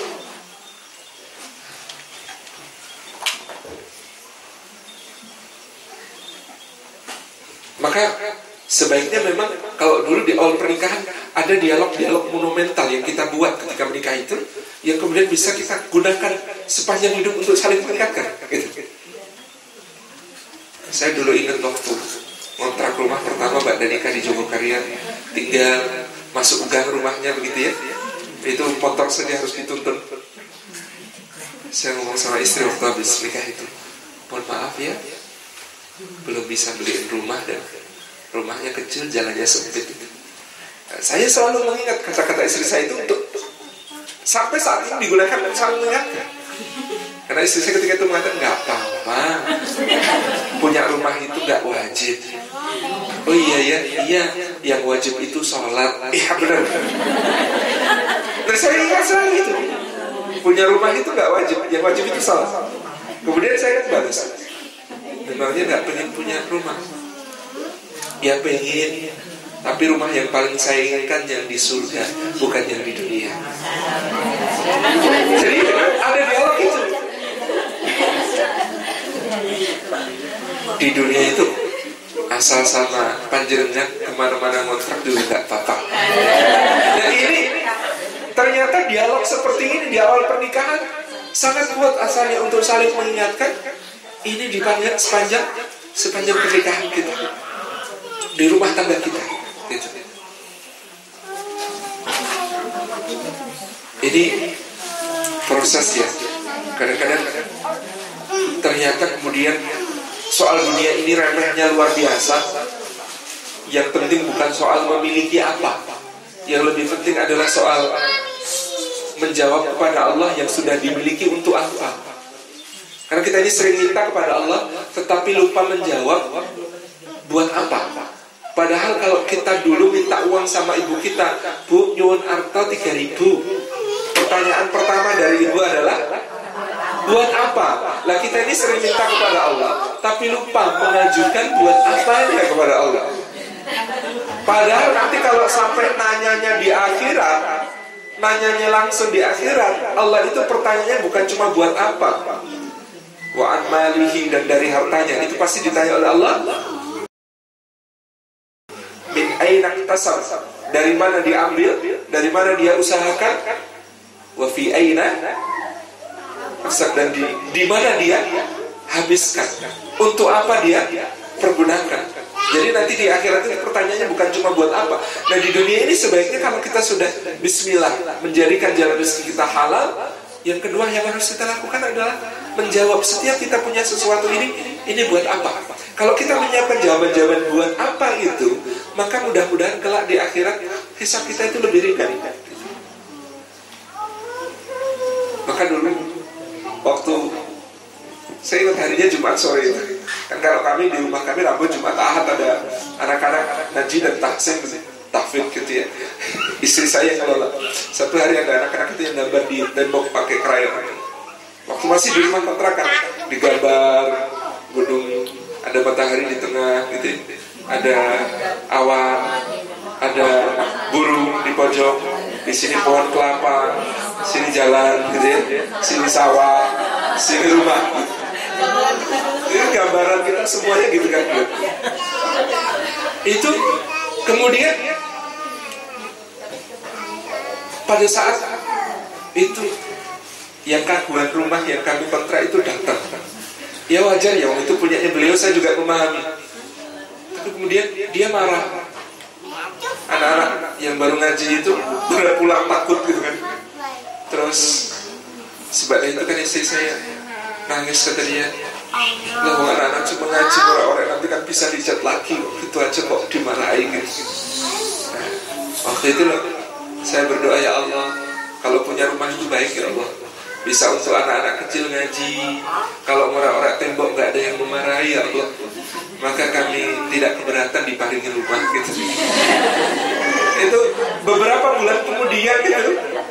Maka sebaiknya memang kalau dulu di awal pernikahan ada dialog-dialog monumental yang kita buat ketika menikah itu, yang kemudian bisa kita gunakan sepanjang hidup untuk saling mengingatkan. Gitu. Saya dulu ingat waktu ngontrak rumah pertama Mbak Danika di Jogokarian, tinggal masuk gang rumahnya begitu ya, itu motor saja harus dituntun. Saya ngomong sama istri waktu habis nikah itu, mohon maaf ya, belum bisa beliin rumah dan rumahnya kecil, jalannya sempit. Saya selalu mengingat kata-kata istri saya itu untuk sampai saat ini digunakan dan selalu mengingatkan. Karena istri saya ketika itu mengatakan nggak apa-apa, punya rumah itu nggak wajib. Oh iya, yang wajib itu sholat. Iya benar. Dan saya ingat selalu itu, punya rumah itu nggak wajib, yang wajib itu sholat. Kemudian saya kan balas, memangnya nggak pengen punya rumah? Ya pengen, tapi rumah yang paling saya inginkan yang di surga, bukan yang di dunia. Jadi ada dialog itu. Di dunia itu asal sama panjenengan kemana-mana ngontrak juga nggak apa-apa. Dan ini ternyata dialog seperti ini di awal pernikahan sangat kuat asalnya untuk saling mengingatkan. Ini di sepanjang pernikahan kita, di rumah tangga kita, gitu. Ini proses ya. Kadang-kadang ternyata kemudian soal dunia ini remehnya luar biasa. Yang penting bukan soal memiliki apa, yang lebih penting adalah soal menjawab kepada Allah yang sudah dimiliki untuk apa. Karena kita ini sering minta kepada Allah, tetapi lupa menjawab buat apa. Padahal kalau kita dulu minta uang sama ibu kita, Bu, nyuwun arta 3.000. Pertanyaan pertama dari ibu adalah, buat apa? Lah kita ini sering minta kepada Allah, tapi lupa mengajukan buat apa ya kepada Allah. Padahal nanti kalau sampai nanyanya di akhirat, nanyanya langsung di akhirat, Allah itu pertanyaannya bukan cuma buat apa, wa an malihi, dan dari hartanya itu pasti ditanya oleh Allah. Min aina iktasab, dari mana dia ambil, dari mana dia usahakan, wa fi aina iktasab, dan di mana dia habiskan, untuk apa dia pergunakan. Jadi nanti di akhirat itu pertanyaannya bukan cuma buat apa. Nah di dunia ini sebaiknya kalau kita sudah bismillah menjadikan jalan rezeki kita halal, yang kedua yang harus kita lakukan adalah menjawab setiap kita punya sesuatu ini buat apa. Kalau kita menyiapkan jawaban-jawaban buat apa itu, maka mudah-mudahan kelak di akhirat hisab kita itu lebih ringan. Maka dulu waktu saya ingat harinya Jumat sore itu, kan kalau kami di rumah kami Rabu Jumat Ahad ada anak-anak ngaji dan tahfidz gitu ya. Istri saya kalau satu hari ada anak-anak itu yang gambar di tembok pakai krayon. Waktu masih di rumah kontrakan, digambar gunung, ada matahari di tengah gitu ya. Ada awan, ada burung di pojok, di sini pohon kelapa, sini jalan gitu ya, sini sawah, sini rumah. Ini gambaran kita semuanya gitu kan. Itu kemudian pada saat itu yang kaguan rumah yang kami kontrak itu datang. Ya wajar ya, itu punyanya beliau, saya juga memahami. Tapi kemudian dia marah. Anak-anak yang baru ngaji itu pada pulang takut gitu kan. Terus sebabnya itu kan istri saya nangis, kata dia, loh anak-anak cuma ngaji orang-orang nanti kan bisa dicat lagi, gitu aja kok dimarahin gitu. Nah, waktu itu loh saya berdoa, ya Allah, kalau punya rumah itu baik ya Allah, bisa untuk anak-anak kecil ngaji. Kalau orang-orang tembok nggak ada yang memarahi ya Allah, maka kami tidak keberatan diparingi rumah gitu. Itu beberapa bulan kemudian gitu,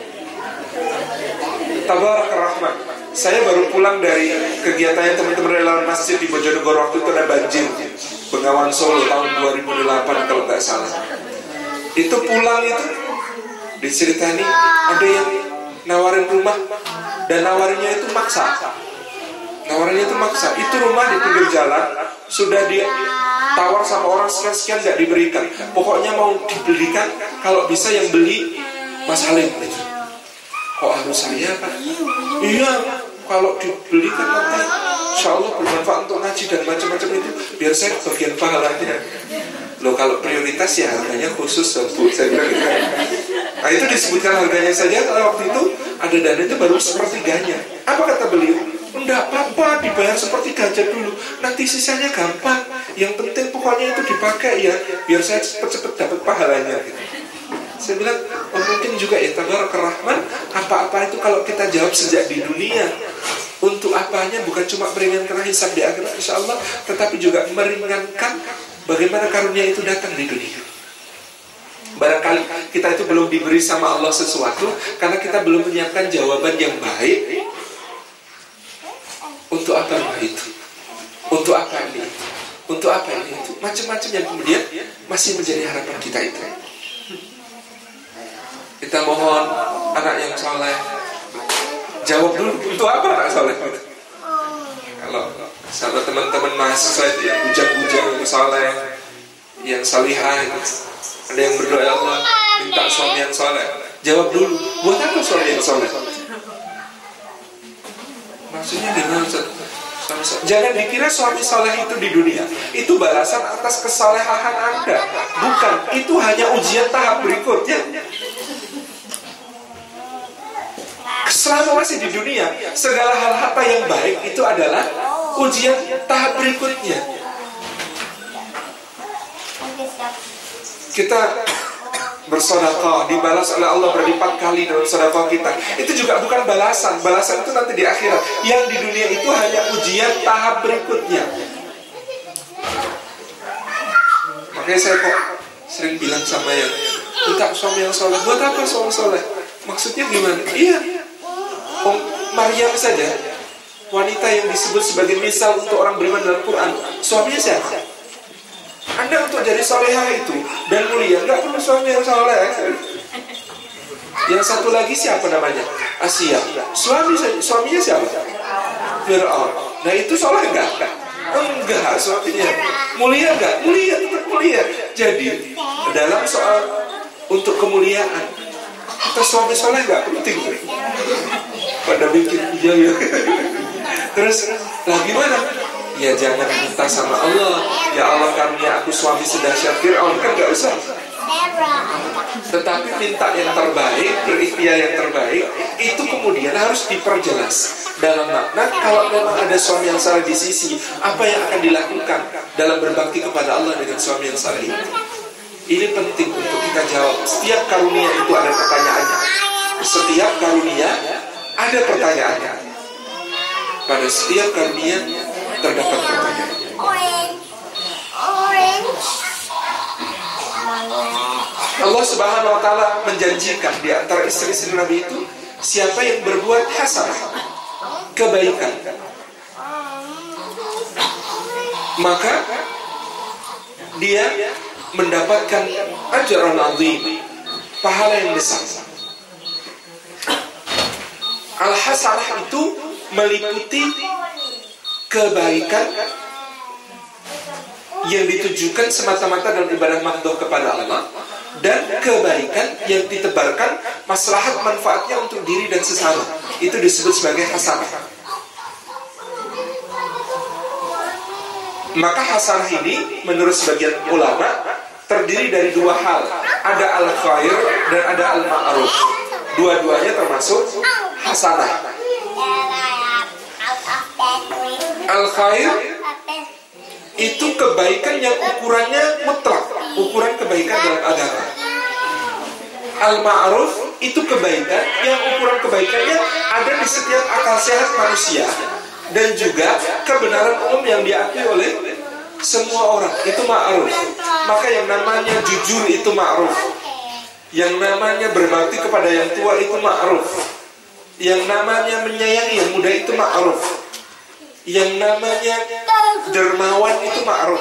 Tabarak Rahman, saya baru pulang dari kegiatannya teman-teman relawan masjid di Bojonegoro. Waktu itu ada banjir Bengawan Solo tahun 2008 kalau nggak salah. Itu pulang itu diceritani ada yang nawarin rumah, dan nawarinnya itu maksa. Nawarinnya itu maksa. Itu rumah di pinggir jalan sudah ditawar sama orang sekian-sekian, nggak diberikan. Pokoknya mau dibelikan, kalau bisa yang beli Mas Halim. Kok harus saya Pak? Iya, kalau dibelikan nanti insya Allah bermanfaat untuk ngaji dan macam-macam itu, biar saya bagian pahalanya. Loh kalau prioritas ya harganya khusus dong Bu, saya bilang gitu. Nah itu disebutkan harganya saja, kalau waktu itu ada dana itu baru sepertiganya. Apa kata beliau? Enggak apa-apa, dibayar sepertiga aja dulu, nanti sisanya gampang. Yang penting pokoknya itu dipakai ya, biar saya cepet-cepet dapat pahalanya gitu. Saya bilang, oh mungkin juga ya Tabarak Rahman, apa-apa itu kalau kita jawab sejak di dunia, untuk apanya bukan cuma meringankan hisab di akhirat insya Allah, tetapi juga meringankan bagaimana karunia itu datang di dunia. Barangkali kita itu belum diberi sama Allah sesuatu karena kita belum menyiapkan jawaban yang baik. Untuk apa itu? Untuk apa ini? Untuk apa ini? Itu macam-macam yang kemudian masih menjadi harapan kita itu. Kita mohon anak yang soleh. Jawab dulu, untuk apa anak soleh? Kalau sama teman-teman mahasiswa itu yang bujang-bujang, yang soleh, yang salihah, ada yang berdoa, ya Allah minta suami yang soleh. Jawab dulu, buat apa suami yang soleh? Maksudnya gimana Ustaz? Jangan dikira suami soleh itu di dunia itu balasan atas kesalehan Anda. Bukan, itu hanya ujian tahap berikutnya. Selama masih di dunia, segala hal apa yang baik itu adalah ujian tahap berikutnya. Kita bersedekah dibalas oleh Allah berlipat kali dalam sedekah kita. Itu juga bukan balasan. Balasan itu nanti di akhirat. Yang di dunia itu hanya ujian tahap berikutnya. Makanya saya kok sering bilang sama yang minta suami yang soleh. Buat apa suami soleh? Maksudnya gimana? Iya, Maryam saja, wanita yang disebut sebagai misal untuk orang beriman dalam Quran, suaminya siapa? Anda untuk jadi solehah itu dan mulia nggak perlu suami yang soleh. Yang satu lagi siapa namanya? Asia. Suaminya siapa? Fir'aun. Nah itu soleh enggak? Enggak, suaminya. Mulia enggak? Mulia, tetap mulia. Jadi dalam soal untuk kemuliaan, kita suami soleh enggak penting. Pada bikin iya. Terus lagi mana? Ya jangan minta sama Allah, ya Allah karunia aku suami sedahsyat Fir'aun, kan gak usah. Tetapi minta yang terbaik, berikhtiar yang terbaik, itu kemudian harus diperjelas. Dalam makna kalau memang ada suami yang saleh di sisi, apa yang akan dilakukan dalam berbakti kepada Allah dengan suami yang saleh itu. Ini penting untuk kita jawab. Setiap karunia itu ada pertanyaannya. Setiap karunia Ada pertanyaannya. Pada setiap karunia terdapat pertanyaan. Allah Subhanahu wa Ta'ala menjanjikan di antara istri-istri Nabi itu, siapa yang berbuat hasanah, kebaikan, maka dia mendapatkan ajran azim, pahala yang besar. Al-hasanah itu meliputi kebaikan yang ditujukan semata-mata dalam ibadah mahdhah kepada Allah, dan kebaikan yang ditebarkan maslahat manfaatnya untuk diri dan sesama. Itu disebut sebagai hasanah. Maka hasanah ini menurut sebagian ulama terdiri dari dua hal. Ada al-khair dan ada al-ma'ruf. Dua-duanya termasuk hasanah. Al-khair itu kebaikan yang ukurannya mutlak, ukuran kebaikan dalam agama. Al-ma'ruf itu kebaikan yang ukuran kebaikannya ada di setiap akal sehat manusia, dan juga kebenaran umum yang diakui oleh semua orang. Itu ma'ruf. Maka yang namanya jujur itu ma'ruf. Yang namanya berbakti kepada yang tua itu ma'ruf. Yang namanya menyayangi yang muda itu ma'ruf. Yang namanya dermawan itu ma'ruf.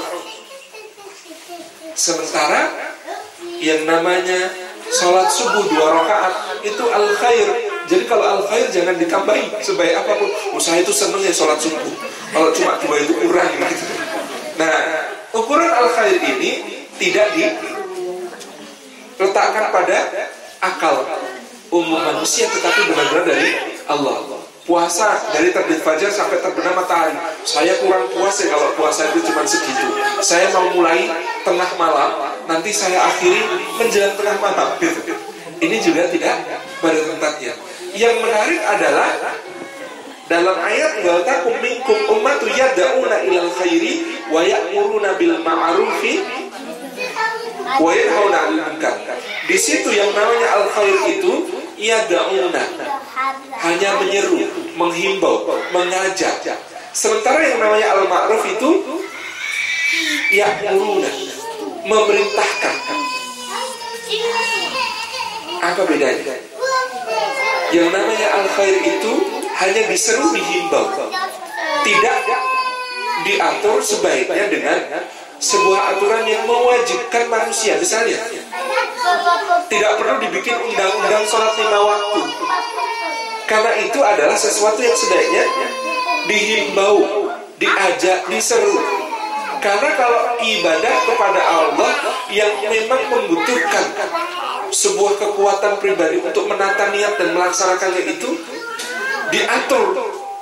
Sementara yang namanya sholat subuh 2 rakaat itu al-khair. Jadi kalau al-khair jangan ditambahi sebaik apapun. Saya itu seneng ya sholat subuh. Kalau cuma 2 itu kurang gitu. Nah, ukuran al-khair ini tidak diletakkan pada akal umum manusia, tetapi benar-benar dari Allah. Puasa dari terbit fajar sampai terbenam matahari. Saya kurang puas ya kalau puasa itu cuma segitu. Saya mau mulai tengah malam, nanti saya akhiri menjelang tengah malam gitu. Ini juga tidak pada tempatnya. Yang menarik adalah dalam ayat wal takum minkum ummatu yad'una ilal khairi wa ya'muruna bil ma'rufi wa yanhauna 'anil munkar. Di situ yang namanya al khair itu yad'una, hanya menyeru, menghimbau, mengajak. Sementara yang namanya al ma'ruf itu ya'muruna, memerintahkan. Apa bedanya? Yang namanya al-khair itu hanya diseru, dihimbau, tidak diatur sebaiknya dengan sebuah aturan yang mewajibkan manusia. Misalnya, tidak perlu dibikin undang-undang sholat 5 waktu, karena itu adalah sesuatu yang sebaiknya dihimbau, diajak, diseru. Karena kalau ibadah kepada Allah yang memang membutuhkan sebuah kekuatan pribadi untuk menata niat dan melaksanakannya itu diatur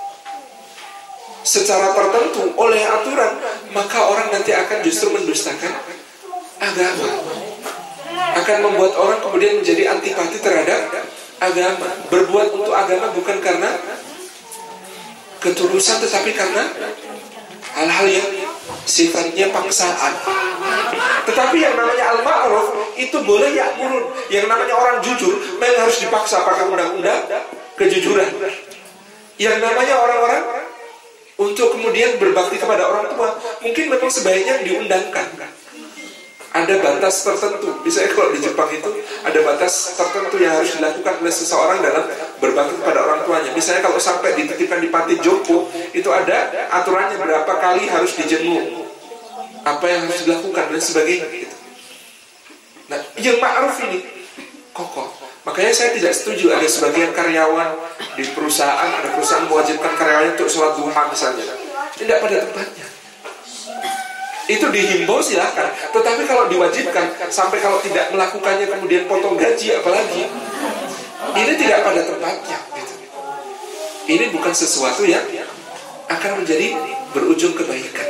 secara tertentu oleh aturan, maka orang nanti akan justru mendustakan agama, akan membuat orang kemudian menjadi antipati terhadap agama, berbuat untuk agama bukan karena ketulusan, tetapi karena hal-hal yang sifatnya paksaan. Tetapi yang namanya al-ma'ruf itu boleh ya'murun. Yang namanya orang jujur memang harus dipaksa pakai undang-undang kejujuran. Yang namanya orang-orang untuk kemudian berbakti kepada orang tua mungkin memang sebaiknya diundangkan. Ada batas tertentu. Misalnya kalau di Jepang itu ada batas tertentu yang harus dilakukan oleh seseorang dalam berbakti kepada orang tuanya. Misalnya kalau sampai dititipkan di panti jompo, itu ada aturannya berapa kali harus dijenguk, apa yang harus dilakukan dan sebagainya gitu. Nah, yang ma'ruf ini kokoh. Makanya saya tidak setuju ada sebagian karyawan di perusahaan, ada perusahaan mewajibkan karyawannya untuk sholat duha misalnya. Tidak pada tempatnya. Itu dihimbau silakan, tetapi kalau diwajibkan sampai kalau tidak melakukannya kemudian potong gaji apalagi, ini tidak pada tempatnya gitu. Ini bukan sesuatu yang akan menjadi berujung kebaikan.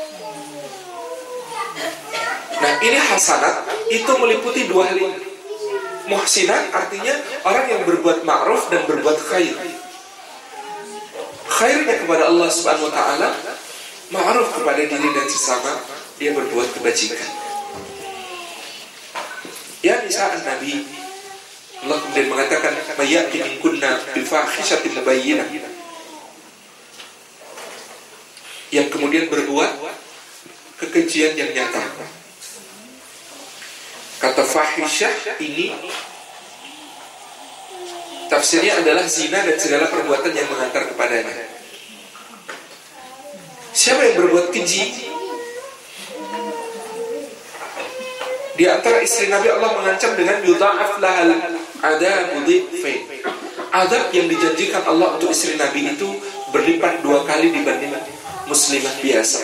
Nah, ini hasanat itu meliputi 2 hal ini. Muhsinat artinya orang yang berbuat ma'ruf dan berbuat khair. Khairnya kepada Allah Subhanahu wa ta'ala, ma'ruf kepada diri dan sesama, dia berbuat kebajikan. Ya, misalnya Nabi Allah kemudian mengatakan, "Mayati minkunna bifahishatin mubayyinah." Yang kemudian berbuat kekejian yang nyata. Kata fahisyah ini tafsirnya adalah zina dan segala perbuatan yang mengantar kepadanya. Siapa yang berbuat keji? Di antara istri Nabi, Allah mengancam dengan yudha'af lahal adabu dhi'fain. Adab yang dijanjikan Allah untuk istri Nabi itu berlipat 2 kali dibanding muslimah biasa.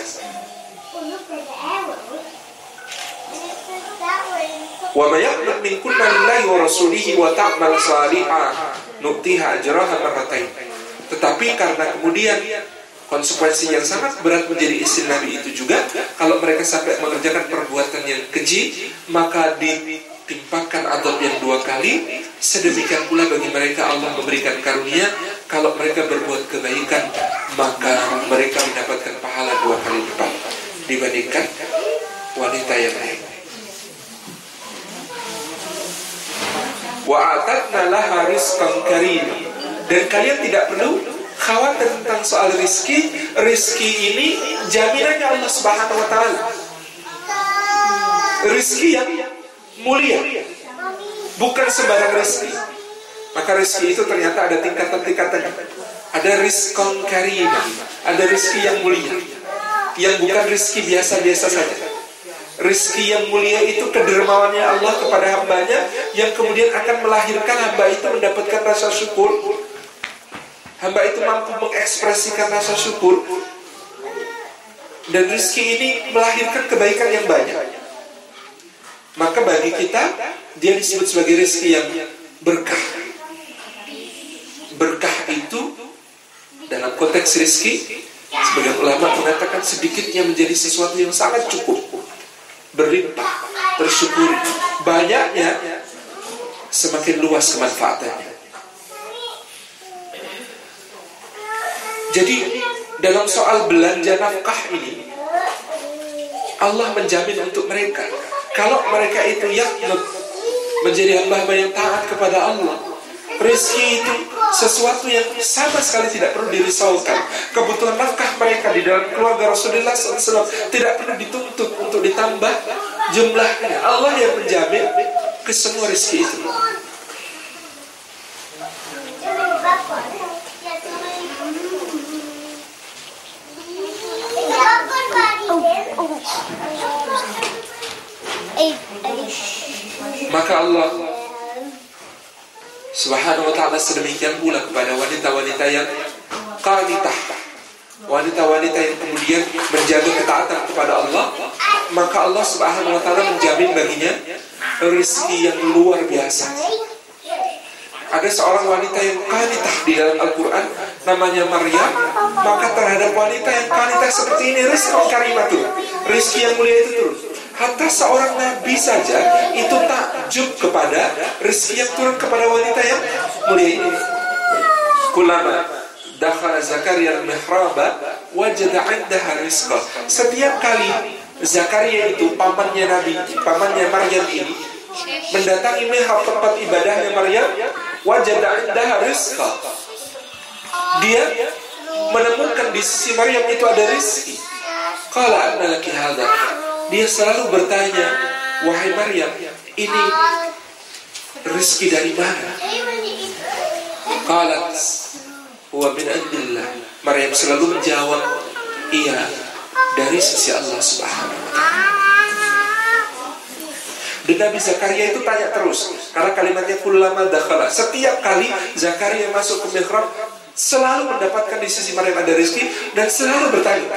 Wa may yaqnut minkunna lillahi wa rasulihi wa ta'mal salihah nu'tiha ajraha marratain. Tetapi karena kemudian konsekuensi yang sangat berat menjadi istri Nabi itu juga, kalau mereka sampai mengerjakan perbuatan yang keji, maka ditimpakan azab yang 2 kali. Sedemikian pula bagi mereka Allah memberikan karunia, kalau mereka berbuat kebaikan, maka mereka mendapatkan pahala 2 kali lipat dibandingkan wanita yang lain. Wa atadna laha rizqan karima. Dan kalian tidak perlu khawatir tentang soal rizki. Rizki ini jaminannya Allah Subhanahu wa ta'ala. Rizki yang mulia, bukan sembarang rizki. Maka rizki itu ternyata ada tingkatan-tingkatan. Ada rizqan karim, ada rizki yang mulia, yang bukan rizki biasa-biasa saja. Rizki yang mulia itu kedermawannya Allah kepada hambanya, yang kemudian akan melahirkan hamba itu mendapatkan rasa syukur. Hamba itu mampu mengekspresikan rasa syukur. Dan rizki ini melahirkan kebaikan yang banyak. Maka bagi kita, dia disebut sebagai rizki yang berkah. Berkah itu dalam konteks rizki, sebagian ulama mengatakan sedikitnya menjadi sesuatu yang sangat cukup, berlimpah, tersyukuri. Banyaknya semakin luas kemanfaatannya. Jadi dalam soal belanja nafkah ini, Allah menjamin untuk mereka, kalau mereka itu yaqnut, menjadi hamba-hamba yang taat kepada Allah, rezeki itu sesuatu yang sama sekali tidak perlu dirisaukan. Kebutuhan nafkah mereka di dalam keluarga Rasulullah SAW tidak perlu dituntut untuk ditambah jumlahnya. Allah yang menjamin ke semua rezeki itu. Maka Allah Subhanahu wa ta'ala sedemikian pula kepada wanita-wanita yang qanitah, wanita-wanita yang kemudian menjaga ketaatan kepada Allah, maka Allah Subhanahu wa ta'ala menjamin baginya rezeki yang luar biasa. Ada seorang wanita yang qanitah di dalam Al-Quran, namanya Maryam. Maka terhadap wanita yang qanitah seperti ini, rizqan karimatun, rezeki yang mulia itu turun. Hatta seorang nabi saja itu takjub kepada rezeki yang turun kepada wanita yang mulia ini. Kullama dakhala Zakaria al-mihraba wajada 'indaha rizqa. Setiap kali Zakaria itu pamannya Nabi, pamannya Maryam ini mendatangi mihrab tempat ibadahnya Maryam, wajada 'indaha rizqa. Dia menemukan di sisi Maryam itu ada rezeki. Qala anna laki hadha. Dia selalu bertanya, wahai Maryam, ini rezeki dari mana? Qalat huwa min indillah. Maryam selalu menjawab, iya, dari sisi Allah Subhanahu wa ta'ala. Dan Nabi Zakaria itu tanya terus, karena kalimatnya kullama dakhala. Setiap kali Zakaria masuk ke mihrab, selalu mendapatkan di sisi Maryam ada rezeki, dan selalu bertanya.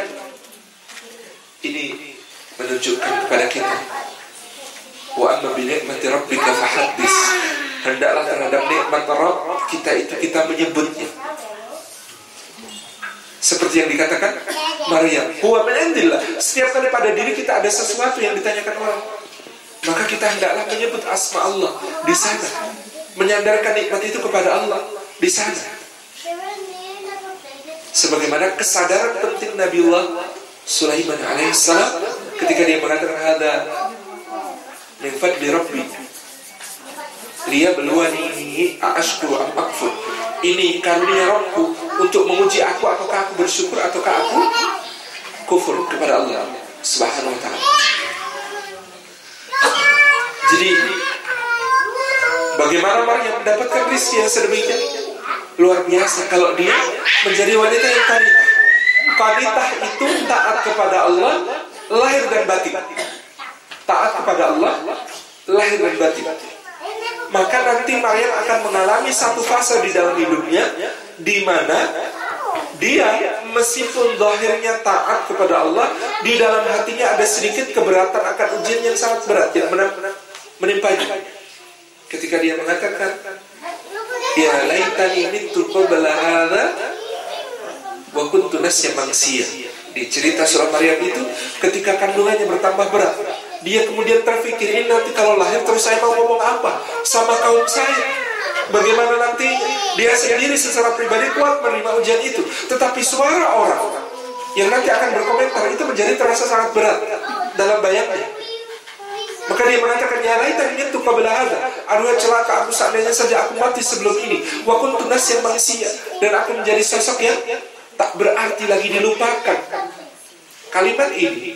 Ini menunjukkan kepada kita, wa amma bi ni'mati rabbika fahaddits. Hendaklah terhadap nikmat Rabb kita itu kita menyebutnya. Seperti yang dikatakan Maryam, huwa min indillah. Setiap kali pada diri kita ada sesuatu yang ditanyakan orang, maka kita hendaklah menyebut asma Allah di sana, menyandarkan nikmat itu kepada Allah di sana. Sebagaimana kesadaran penting Nabiullah Sulaiman alaihissalam ketika dia mengatakan hada min fadli rabbi Dia beluani ashkuru am akfur. Ini karunia Rabbku untuk menguji aku, apakah aku bersyukur ataukah aku kufur kepada Allah Subhanahu wa ta'ala. Jadi bagaimana Maryam mendapatkan rezeki yang sedemikian luar biasa kalau dia menjadi wanita yang qanitah. Qanitah itu taat kepada Allah lahir dan batin. Taat kepada Allah lahir dan batin. Maka nanti Maryam akan mengalami satu fase di dalam hidupnya di mana dia meskipun zahirnya taat kepada Allah, di dalam hatinya ada sedikit keberatan akan ujian yang sangat berat yang menimpanya. Ketika dia mengatakan, ya laitani mittu qabla hadza wa kuntu nasyan mansiyah. Di cerita surah Maryam itu, ketika kandungannya bertambah berat, dia kemudian terpikir, ini nanti kalau lahir terus saya mau ngomong apa sama kaum saya? Bagaimana nanti dia sendiri secara pribadi kuat menerima ujian itu, tetapi suara orang yang nanti akan berkomentar itu menjadi terasa sangat berat dalam bayangnya. Maka dia mengatakan, ya laitani mittu qabla hadza, aduh celaka aku seandainya saja aku mati sebelum ini, wa kuntu nasyan mansiyah, dan aku menjadi sosok yang tak berarti lagi, dilupakan. Kalimat ini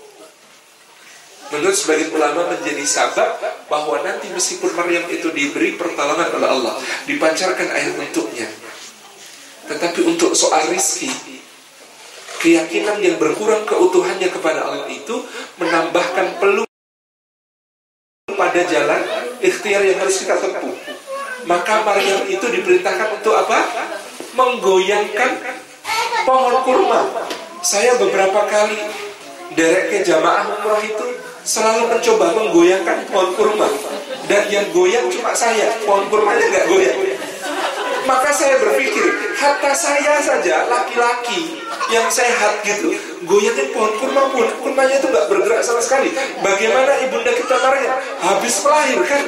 menurut sebagian ulama menjadi sabab bahwa nanti meskipun Maryam itu diberi pertolongan oleh Allah, dipancarkan air untuknya, tetapi untuk soal rizki, keyakinan yang berkurang keutuhannya kepada Allah itu menambahkan peluang pada jalan ikhtiar yang harus kita tempuh. Maka Maryam itu diperintahkan untuk apa? Menggoyangkan pohon kurma. Saya beberapa kali derek ke jamaah umrah itu selalu mencoba menggoyangkan pohon kurma, dan yang goyang cuma saya, pohon kurmanya nggak goyang. Maka saya berpikir, hatta saya saja laki-laki yang sehat gitu goyangin pohon kurma pun kurmanya itu nggak bergerak sama sekali. Bagaimana ibunda kita Maryam habis melahirkan,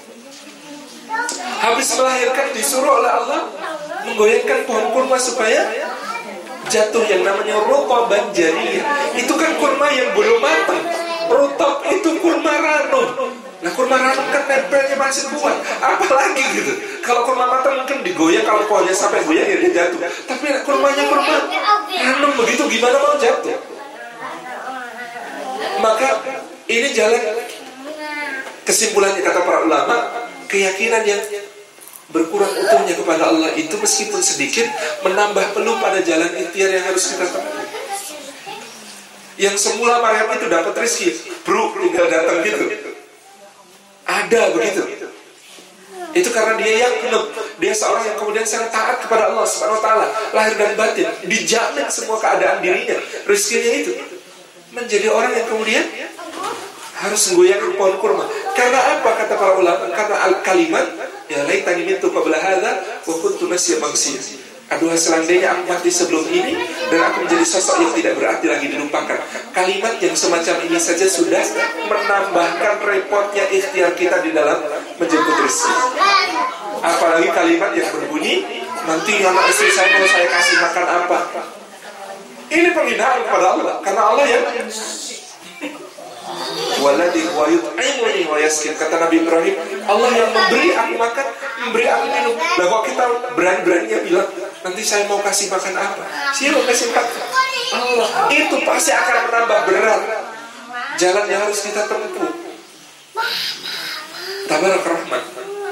habis melahirkan disuruh oleh Allah menggoyangkan pohon kurma supaya jatuh yang namanya rutaban jariyah. Itu kan kurma yang belum matang. Rutab itu kurma ranum. Nah kurma ranum kan nempelnya masih kuat. Apalagi gitu. Kalau kurma matang mungkin digoyang, kalau pohonnya sampai goyang ya dia jatuh. Tapi kurmanya kurma ranum begitu, gimana mau jatuh? Maka ini jalan kesimpulannya kata para ulama, keyakinan yang berkurang utuhnya kepada Allah itu meskipun sedikit menambah peluang pada jalan ikhtiar yang harus kita tempuh. Yang semula Maryam itu dapat rezeki, bro, tinggal datang gitu. Ada begitu. Itu karena dia yang dia seorang yang kemudian sangat taat kepada Allah Subhanahu wa taala, lahir dan batin, dijamin semua keadaan dirinya, rezekinya itu. Menjadi orang yang kemudian harus menggoyangkan pohon kurma. Karena apa kata para ulama? Karena kalimat ya laitani mittu qabla hadza wa kuntu nasyan mansiyah. Aduh seandainya aku mati sebelum ini dan aku menjadi sosok yang tidak berarti lagi dilupakan. Kalimat yang semacam ini saja sudah menambahkan repotnya ikhtiar kita di dalam menjemput rezeki. Apalagi kalimat yang berbunyi, nanti anak istri saya mau saya kasih makan apa? Ini penghinaan kepada Allah, karena Allah yang waladhi wa yut'imuni wa yaskin, kata Nabi Ibrahim, Allah yang memberi aku makan, memberi aku minum. Lah kok kita berani-beraninya bilang nanti saya mau kasih makan apa? Siapa mau kasih makan? Allah. Itu pasti akan menambah berat jalan yang harus kita tempuh. Tabarak Rahman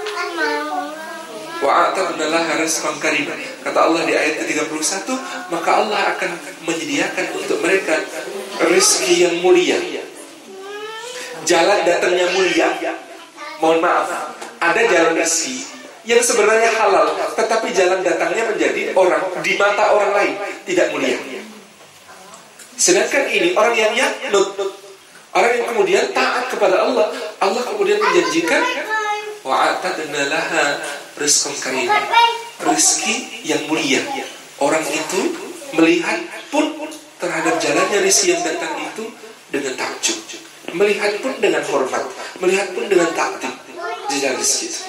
wa a'tadna laha rizqan karima. Kata Allah di ayat ke-31, maka Allah akan menyediakan untuk mereka rezeki yang mulia. Jalan datangnya mulia. Mohon maaf, ada jalan rezeki yang sebenarnya halal, tetapi jalan datangnya menjadi orang di mata orang lain tidak mulia. Sedangkan ini orang yang yaknut, orang yang kemudian taat kepada Allah, Allah kemudian menjanjikan wa'atadna laha rizqan karim, rezeki yang mulia. Orang itu melihat pun terhadap jalannya rezeki yang datang itu dengan takjub, melihat pun dengan hormat, melihat pun dengan takdim di jalan rezeki itu.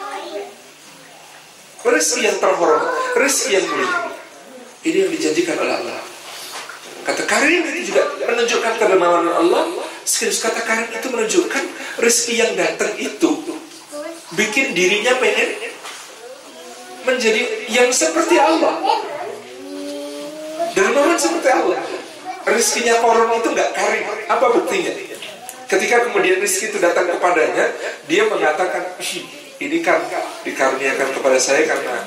Rezeki yang terhormat, rezeki yang mulia, ini yang dijanjikan oleh Allah. Kata karim itu juga menunjukkan kedermawanan Allah. Sekaligus kata karim itu menunjukkan rezeki yang datang itu bikin dirinya pengen menjadi yang seperti Allah, dermawan seperti Allah. Rizkinya Qarun itu gak karim. Apa buktinya? Ketika kemudian rizki itu datang kepadanya, dia mengatakan, ini kan dikaruniakan kepada saya karena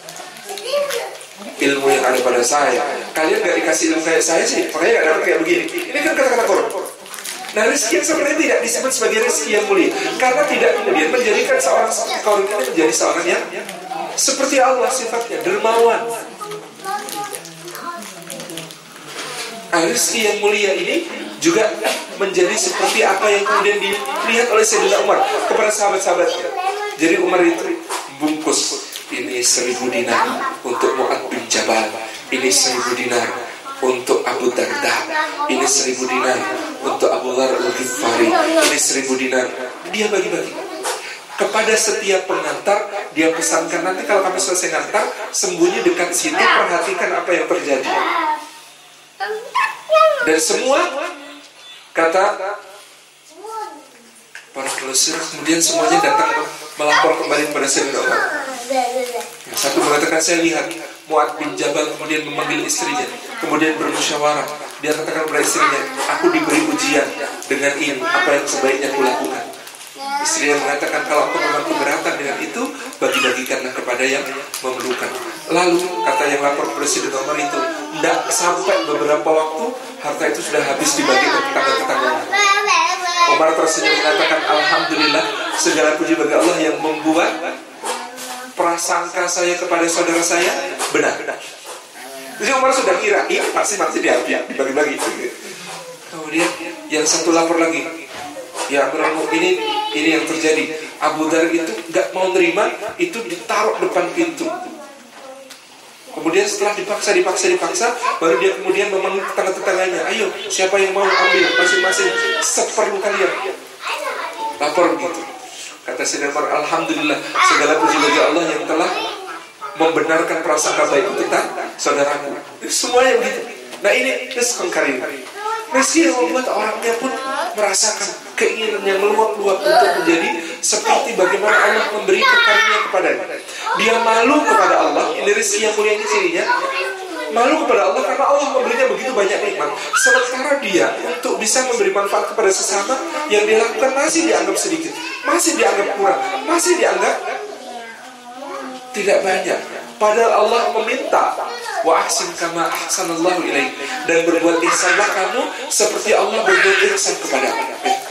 ilmu yang ada pada saya. Kalian gak dikasih ilmu kayak saya sih, makanya gak dapat kayak begini. Ini kan kata-kata Qarun. Nah, rezeki yang sebenarnya tidak disebut sebagai rezeki yang mulia, karena tidak kemudian menjadikan seorang seperti Qarun ini menjadi seorang yang seperti Allah sifatnya, dermawan. Nah, rezeki yang mulia ini juga menjadi seperti apa yang kemudian dilihat oleh Sayyidina Umar kepada sahabat-sahabatnya. Jadi Umar itu bungkus, ini 1000 dinar untuk Mu'adz bin Jabal, ini 1000 dinar untuk Abu Darda, ini 1000 dinar untuk Abu Dzar Al-Ghifari, ini 1000 dinar. Dia bagi-bagi kepada setiap pengantar. Dia pesankan, nanti kalau kami selesai ngantar, sembunyi dekat situ, perhatikan apa yang terjadi. Dan semua kata para pelesir, kemudian semuanya datang melapor kembali kepada Sayyidina Umar. Yang satu mengatakan, saya lihat Mu'adz bin Jabal kemudian memanggil istrinya, kemudian bermusyawarah. Dia katakan kepada istrinya, aku diberi ujian dengan ini, apa yang sebaiknya kulakukan. Istrinya mengatakan, kalau aku memang keberatan dengan itu, bagi-bagikanlah kepada yang memerlukan. Lalu kata yang lapor kepada Sayyidina Umar itu, tidak sampai beberapa waktu, harta itu sudah habis dibagi ke tetangga-tetangganya. Umar tersenyum mengatakan, alhamdulillah, segala puji bagi Allah yang membuat prasangka saya kepada saudara saya benar. Jadi Umar sudah kira, ini pasti diambil, dibagi-bagi. Kemudian yang satu lapor lagi, ya Amirul Mukminin, ini yang terjadi. Abu Dzar itu gak mau nerima, itu ditaruh depan pintu. Kemudian setelah dipaksa, baru dia kemudian memanggil tetangga-tetangganya, ayo siapa yang mau ambil masing-masing seperlu kalian. Lapor begitu. Kata Sayyidina Umar, alhamdulillah, segala puji bagi Allah yang telah membenarkan prasangka baik tentang saudaraku. Semuanya begitu. Nah, ini rizqun karim. Rezeki yang membuat orangnya pun merasakan keinginan yang meluap-luap untuk menjadi seperti bagaimana Allah memberikan karunia kepadanya. Dia malu kepada Allah. Ini rezeki yang mulia, ini cirinya. Malu kepada Allah karena Allah memberinya begitu banyak nikmat. Sementara dia untuk bisa memberi manfaat kepada sesama, yang dia lakukan masih dianggap sedikit, masih dianggap kurang, masih dianggap tidak banyak. Padahal Allah meminta, wa ahsin kama ahsanallahu ilaik, dan berbuat ihsanlah kamu seperti Allah berbuat ihsan kepadamu.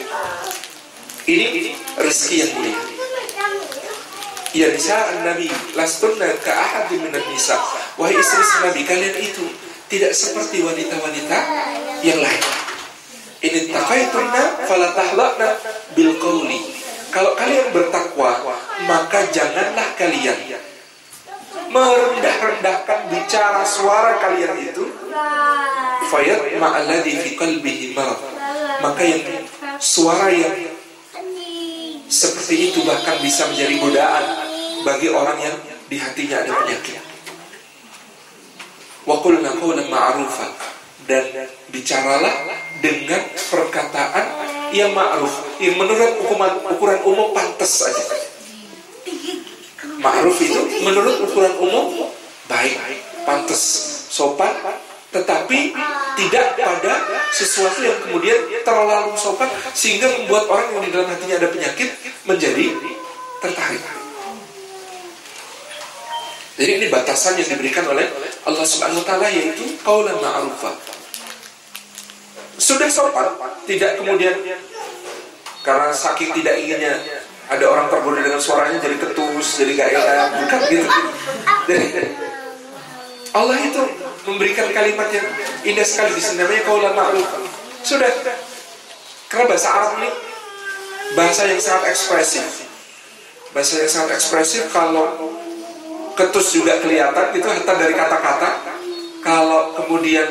Ini rezeki yang mulia. Ya nisa an-nabi lastunna ka ahadin minan nisa. Wahai istri Nabi, kalian itu tidak seperti wanita-wanita yang lain. In taqaytunna fala tahlaqna bil qawli. Kalau kalian bertakwa, maka janganlah kalian merendah-rendahkan bicara suara kalian itu. Fayat ma'alladhi fi qalbihi marad. Maka yang suara yang seperti itu bahkan bisa menjadi godaan bagi orang yang di hatinya ada penyakit. Wa qulna qawlan ma'rufan, dan bicaralah dengan perkataan yang ma'ruf, yang menurut ukuran umum pantas saja. Ma'ruf itu menurut ukuran umum baik, pantas, sopan, tetapi tidak pada sesuatu yang kemudian terlalu sopan sehingga membuat orang yang di dalam hatinya ada penyakit menjadi tertarik. Jadi ini batasan yang diberikan oleh Allah Subhanahu wa taala, yaitu qaulan ma'rufan. Sudah sopan, tidak kemudian karena saking tidak inginnya ada orang tergoda dengan suaranya jadi ketus, jadi gak enak, bukan gitu. Jadi Allah itu memberikan kalimat yang indah sekali di sini, namanya qaulan ma'rufan. Sudah. Karena bahasa Arab ini bahasa yang sangat ekspresif. Bahasa yang sangat ekspresif, kalau ketus juga kelihatan, itu hatta dari kata-kata. Kalau kemudian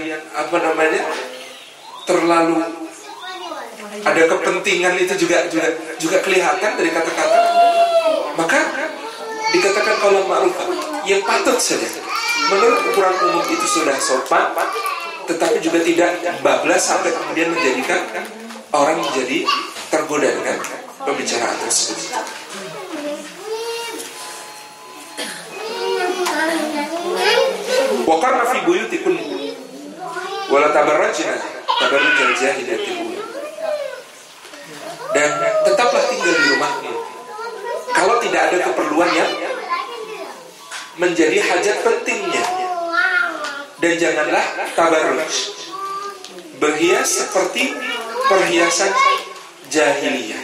terlalu ada kepentingan, itu juga kelihatan dari kata-kata. Maka dikatakan qaulan ma'rufan, yang patut saja. Menurut ukuran umum itu sudah sopan, tetapi juga tidak bablas sampai kemudian menjadikan orang menjadi tergoda dengan pembicaraan tersebut. keperluan yang menjadi hajat pentingnya. Dan janganlah tabarruj, berhias seperti perhiasan jahiliyah.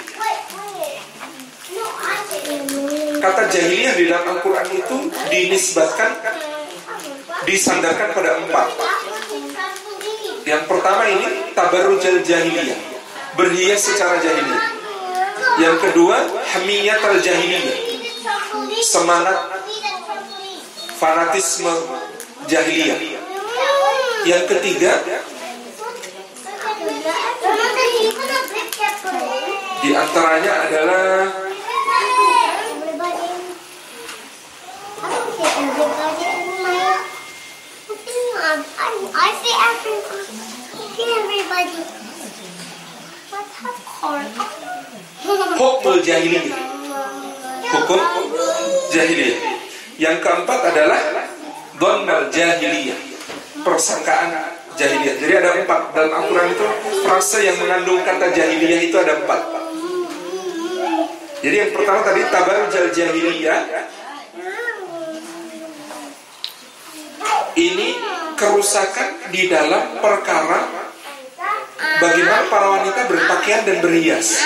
Kata jahiliyah di dalam Al-Quran itu disandarkan pada 4. Yang pertama ini tabarrujal jahiliyah, berhias secara jahiliyah. Yang kedua hamiyatul jahiliyah, semangat fanatisme jahiliyah. Yang ketiga di antaranya adalah hukum jahiliyah. Hukum jahiliyah. Yang keempat adalah dhannal jahiliyah, persangkaan jahiliyah. Jadi ada 4 dalam Al-Quran itu, frase yang mengandung kata jahiliyah itu ada 4. Jadi yang pertama tadi tabarrujal jahiliyah, ini kerusakan di dalam perkara bagaimana para wanita berpakaian dan berhias.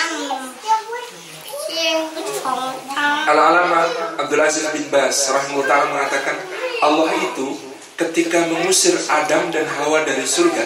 Al-Alama Abdul Aziz bin Baz rahimahullah mengatakan, Allah itu ketika mengusir Adam dan Hawa dari surga,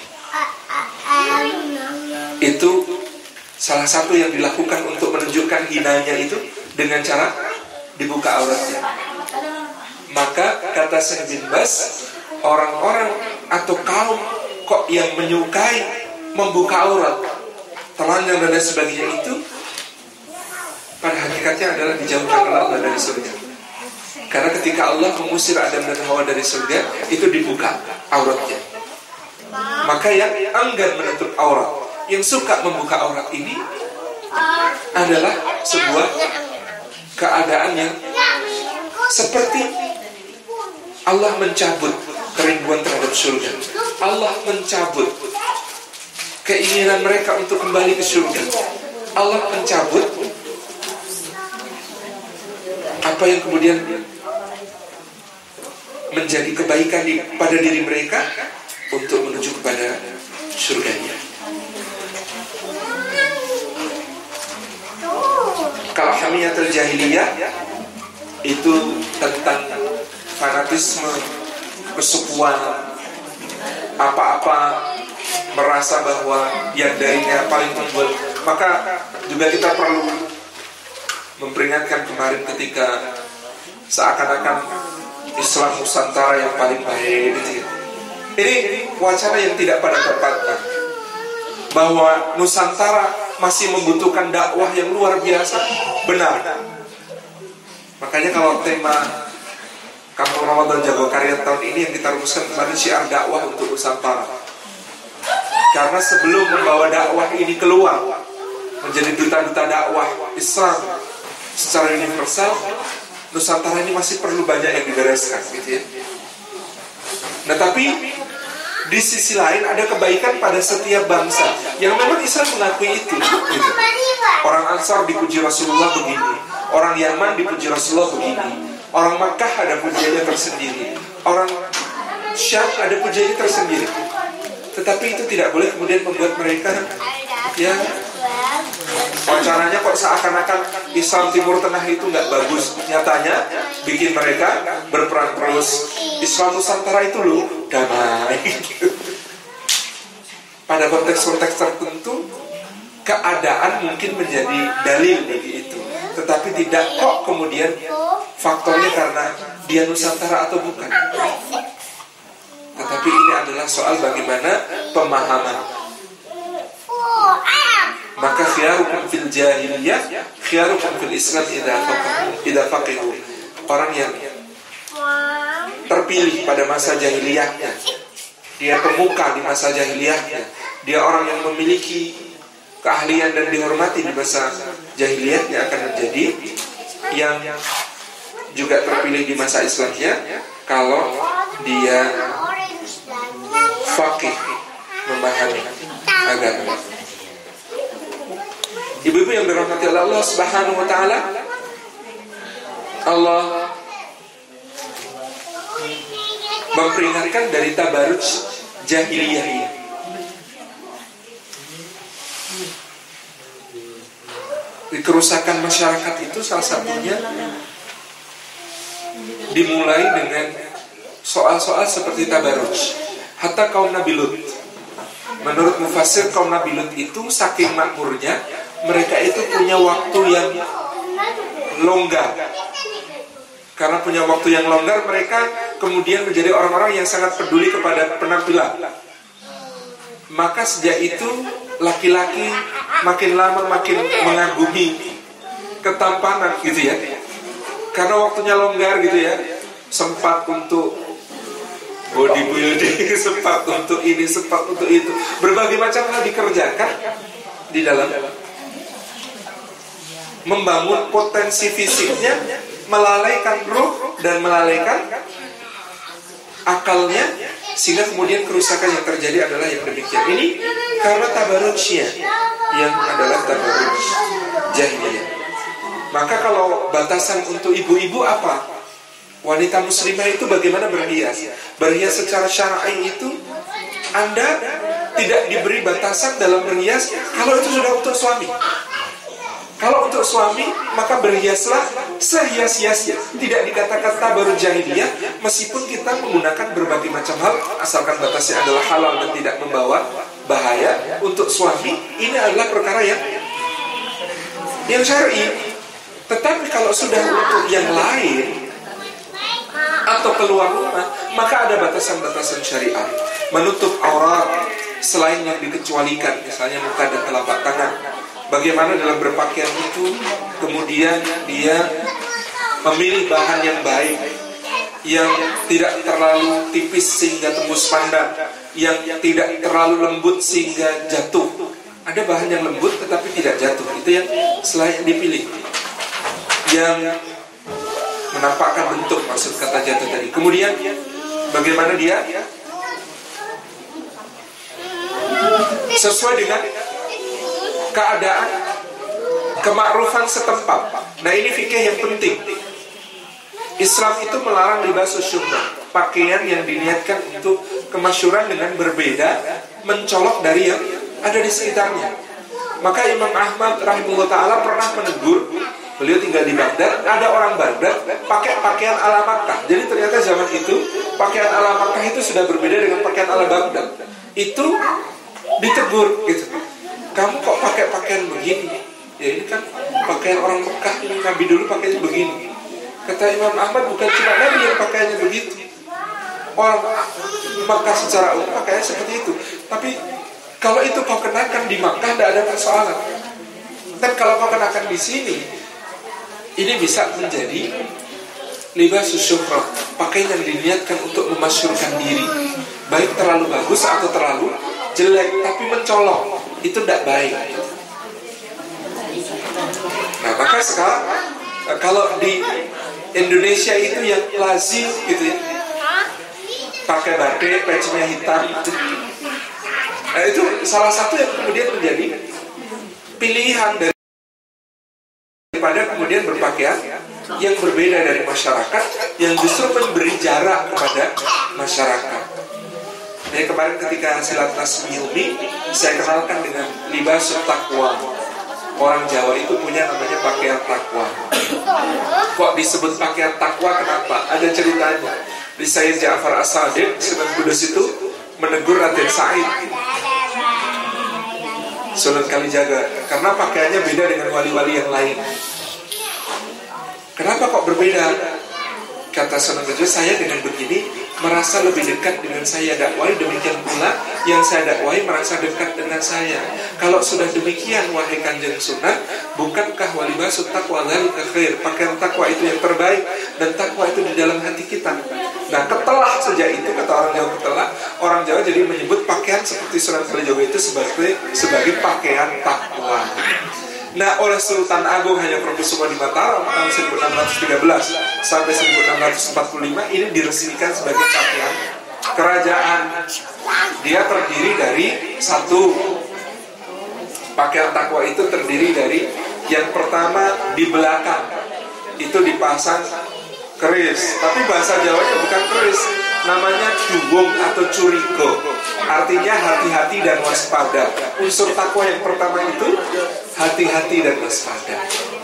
itu salah satu yang dilakukan untuk menunjukkan hinanya itu dengan cara dibuka auratnya. Maka kata Syekh bin Baz, orang-orang atau kaum kok yang menyukai membuka aurat, telanjang dan lain sebagainya itu pada hakikatnya adalah dijauhkan oleh Allah dari surga. Karena ketika Allah mengusir Adam dan Hawa dari surga, itu dibuka auratnya. Maka yang enggan menutup aurat, yang suka membuka aurat ini adalah sebuah keadaan yang seperti Allah mencabut kerinduan terhadap surga. Allah mencabut keinginan mereka untuk kembali ke surga. Allah mencabut apa yang kemudian menjadi kebaikan pada diri mereka untuk menuju kepada surganya. Kalau hamiyatul jahiliyah itu tentang fanatisme, kesukuan, apa-apa merasa bahwa yang darinya paling unggul. Maka juga kita perlu memperingatkan kemarin ketika seakan-akan Islam Nusantara yang paling baik gitu. Ini wacana yang tidak pada tempatnya, bahwa Nusantara masih membutuhkan dakwah yang luar biasa. Benar. Makanya kalau tema Kampung Ramadan Jagakarya tahun ini yang kita rumuskan kemarin, syiar dakwah untuk Nusantara. Karena sebelum membawa dakwah ini keluar menjadi duta-duta dakwah Islam secara universal, Nusantara ini masih perlu banyak yang dibereskan gitu ya. Nah tapi di sisi lain ada kebaikan pada setiap bangsa yang memang Islam mengakui itu gitu. Orang Ansar dipuji Rasulullah begini, orang Yaman dipuji Rasulullah begini, orang Makkah ada pujiannya tersendiri, orang Syam ada pujiannya tersendiri. Tetapi itu tidak boleh kemudian membuat mereka ya wacananya kok seakan-akan Islam Timur Tengah itu nggak bagus. Nyatanya bikin mereka berperang terus. Islam Nusantara itu loh damai. Pada konteks-konteks tertentu keadaan mungkin menjadi dalil bagi itu, tetapi tidak kok kemudian faktornya karena dia Nusantara atau bukan. Tetapi ini adalah soal bagaimana pemahaman. Maka khiyarukum fil jahiliyah, khiyarukum fil Islam idza faqihu. Orang yang terpilih pada masa jahiliyahnya, dia pemuka di masa jahiliyahnya, dia orang yang memiliki keahlian dan dihormati di masa jahiliyahnya, akan menjadi yang juga terpilih di masa Islamnya kalau dia faqih, memahami agama. Ibu-ibu yang dirahmati oleh Allah Subhanahu wa taala, Allah memperingatkan dari tabaruj jahiliyah ini. Kerusakan masyarakat itu salah satunya dimulai dengan soal-soal seperti tabaruj. Hatta kaum Nabi Lut, menurut mufassir, kaum Nabi Lut itu saking makmurnya, mereka itu punya waktu yang longgar. Karena punya waktu yang longgar, mereka kemudian menjadi orang-orang yang sangat peduli kepada penampilan. Maka sejak itu laki-laki makin lama makin mengagumi ketampanan gitu ya. Karena waktunya longgar gitu ya, sempat untuk bodybuilding, sempat untuk ini, sempat untuk itu, berbagai macam hal dikerjakan di dalam membangun potensi fisiknya, melalaikan ruh dan melalaikan akalnya, sehingga kemudian kerusakan yang terjadi adalah yang demikian. Ini karena tabarujnya yang adalah tabaruj jahiliyah. Maka kalau batasan untuk ibu-ibu apa? Wanita muslimah itu bagaimana berhias? Berhias secara syar'i itu Anda tidak diberi batasan dalam berhias kalau itu sudah untuk suami. Kalau untuk suami, maka berhiaslah sehias-hiasnya. Tidak dikatakan tabaruj jahiliyah, meskipun kita menggunakan berbagai macam hal, asalkan batasnya adalah halal dan tidak membawa bahaya. Untuk suami, ini adalah perkara yang syar'i. Tetapi kalau sudah untuk yang lain atau keluar rumah, maka ada batasan-batasan syariat. Menutup aurat selain yang dikecualikan, misalnya muka dan telapak tangan. Bagaimana dalam berpakaian itu kemudian dia memilih bahan yang baik, yang tidak terlalu tipis sehingga tembus pandang, yang tidak terlalu lembut sehingga jatuh. Ada bahan yang lembut tetapi tidak jatuh, itu yang selain dipilih, yang menampakkan bentuk, maksud kata jatuh tadi. Kemudian bagaimana dia sesuai dengan keadaan kemakrufan setempat. Nah, ini fikih yang penting. Islam itu melarang libasus syuhrah, pakaian yang diniatkan untuk kemasyhuran dengan berbeda, mencolok dari yang ada di sekitarnya. Maka Imam Ahmad rahimahullah ta'ala pernah menegur, beliau tinggal di Baghdad, ada orang Baghdad pakai pakaian ala Makkah. Jadi ternyata zaman itu pakaian ala Makkah itu sudah berbeda dengan pakaian ala Baghdad. Itu ditegur gitu. Kamu kok pakai pakaian begini? Ya ini kan pakaian orang Mekah, ini Nabi dulu pakainya begini. Kata Imam Ahmad, bukan cuma Nabi yang pakaiannya begitu. Orang Mekah secara umum pakaiannya seperti itu. Tapi kalau itu kau kenakan di Mekah, tidak ada persoalan. Dan kalau kau kenakan di sini, ini bisa menjadi libasus syuhrah, pakaian yang diniatkan untuk memasyurkan diri, baik terlalu bagus atau terlalu jelek, tapi mencolok. Itu tidak baik. Nah, maka sekarang kalau di Indonesia itu yang lazim gitu ya, pakai batik, pecinya hitam gitu. Nah, itu salah satu yang kemudian menjadi pilihan daripada kemudian berpakaian yang berbeda dari masyarakat, yang justru memberi jarak kepada masyarakat. Jadi kemarin ketika silat Nasmi Umi, saya kenalkan dengan libas taqwa. Orang Jawa itu punya namanya pakaian takwa. Kok disebut pakaian takwa? Kenapa? Ada ceritanya. Di Sayyid Ja'far As-Sadiq Sunan Kudus itu menegur Raden Said, Sunan Kalijaga, karena pakaiannya beda dengan wali-wali yang lain. Kenapa kok berbeda? Kata Sunan Kudus, saya dengan begini merasa lebih dekat dengan saya dakwai, demikian pula yang saya dakwai merasa dekat dengan saya. Kalau sudah demikian, wahai Kanjeng Sunan, bukankah walibasut taqwa dzalika khair? Pakaian takwa itu yang terbaik, dan takwa itu di dalam hati kita. Nah, ketelah sejak itu, kata orang Jawa ketelah, orang Jawa jadi menyebut pakaian seperti Sunan Kalijaga itu sebagai pakaian takwa. Nah, oleh Sultan Agung Hanya Prabu Sumadi Mataram tahun 1613 sampai 1645 ini diresmikan sebagai pakaian kerajaan. Dia terdiri dari satu, pakaian takwa itu terdiri dari yang pertama di belakang itu dipasang keris. Tapi bahasa Jawanya bukan keris, namanya duwung atau curigo. Artinya hati-hati dan waspada. Unsur takwa yang pertama itu hati-hati dan waspada.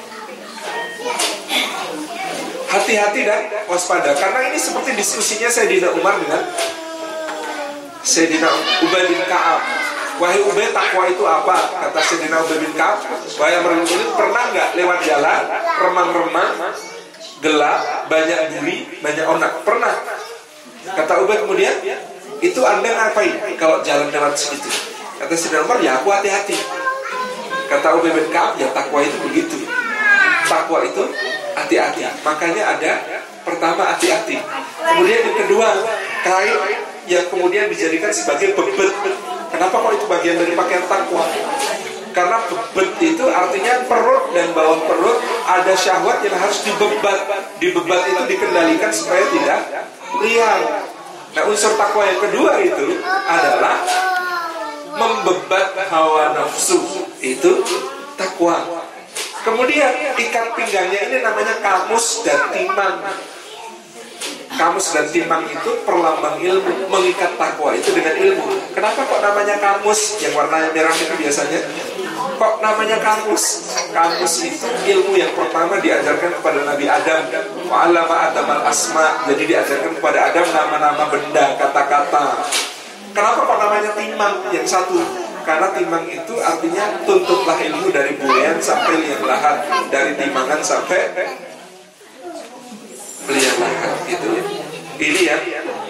Hati-hati dan waspada. Karena ini seperti diskusinya Sayyidina Umar dengan Sayyidina Ubay bin Ka'ab. Wahai Ubay, takwa itu apa? Kata Sayyidina Ubay bin Ka'ab, wahai Amr bin Ulil, pernah nggak lewat jalan remang-remang, gelap, banyak duri, banyak onak? Pernah. Kata Ubay kemudian, itu Anda ngapain kalau jalan lewat situ? Kata Sayyidina Umar, ya aku hati-hati. Kata Ubay bin Ka'ab, ya takwa itu begitu. Takwa itu hati-hati. Makanya ada pertama hati-hati. Kemudian yang kedua, kain yang kemudian dijadikan sebagai bebet. Kenapa kok itu bagian dari pakaian takwa? Karena bebet itu artinya perut dan bawah perut ada syahwat yang harus dibebat. Dibebat itu dikendalikan supaya tidak liar. Nah, unsur takwa yang kedua itu adalah membebat hawa nafsu. Itu takwa. Kemudian ikat pinggangnya ini namanya kamus dan timang. Kamus dan timang itu perlambang ilmu. Mengikat takwa itu dengan ilmu. Kenapa kok namanya kamus? Yang warnanya merah itu biasanya. Kok namanya kamus? Kamus itu ilmu yang pertama diajarkan kepada Nabi Adam. Wa'allama Adamal asma. Jadi diajarkan kepada Adam nama-nama benda, kata-kata. Kenapa kok namanya timang? Yang satu, karena timang itu artinya tuntutlah ilmu dari buayan sampai liang lahat, dari timangan sampai liang lahat, gitu ya. Ini ya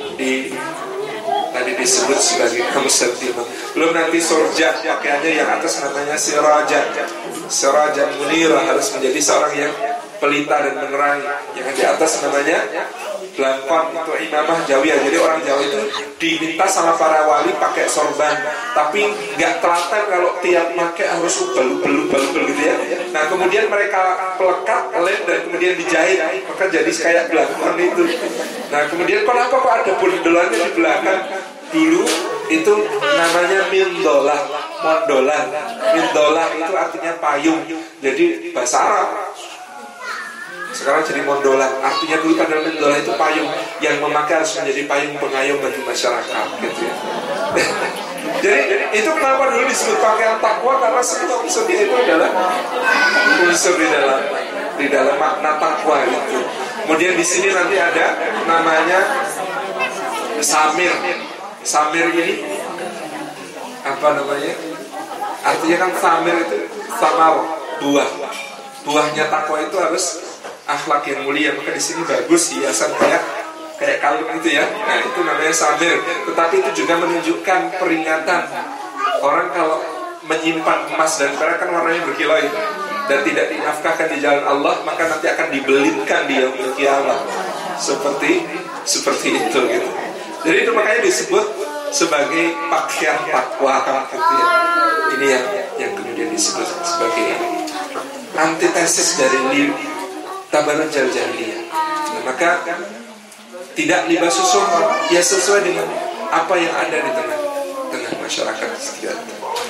tadi disebut sebagai kamus dan timang. Belum nanti sorja, pakaiannya yang atas namanya siraja munira, harus menjadi seorang yang pelita dan menerangi. Yang di atas namanya belangkon, itu imamah Jawiyah. Jadi orang Jawa itu diminta sama para wali pakai sorban, tapi nggak telaten kalau tiap pakai harus belu gitu ya. Nah kemudian mereka pelekat, lem, dan kemudian dijahit, maka jadi kayak belangkon itu. Nah kemudian kenapa kok ada bondolannya di belakang? Dulu itu namanya mindolah, mondolan. Mindolah itu artinya payung. Jadi bahasa Arab. Sekarang jadi mondolan. Artinya dulu pada mondolan itu payung. Yang memakai harus menjadi payung pengayom bagi masyarakat, gitu ya. Jadi itu kenapa dulu disebut pakaian takwa, karena semua unsur itu adalah unsur di dalam makna takwa itu. Kemudian di sini nanti ada namanya samir. Samir ini apa namanya? Artinya kan samir itu samar, buah. Buahnya takwa itu harus akhlak yang mulia. Maka di sini bagus hiasan kayak kalung itu ya. Nah itu namanya samir. Tetapi itu juga menunjukkan peringatan. Orang kalau menyimpan emas dan perak kan warnanya berkilau dan tidak dinafkahkan di jalan Allah, maka nanti akan dibelitkan di yaumul qiyamah. Seperti itu gitu. Jadi itu makanya disebut sebagai pakaian takwa, gitu ya. Ini yang kemudian disebut sebagai antitesis dari tabarruj jahiliyah. Nah, maka tidak libas susuh, ya sesuai dengan apa yang ada di tengah masyarakat sekitar.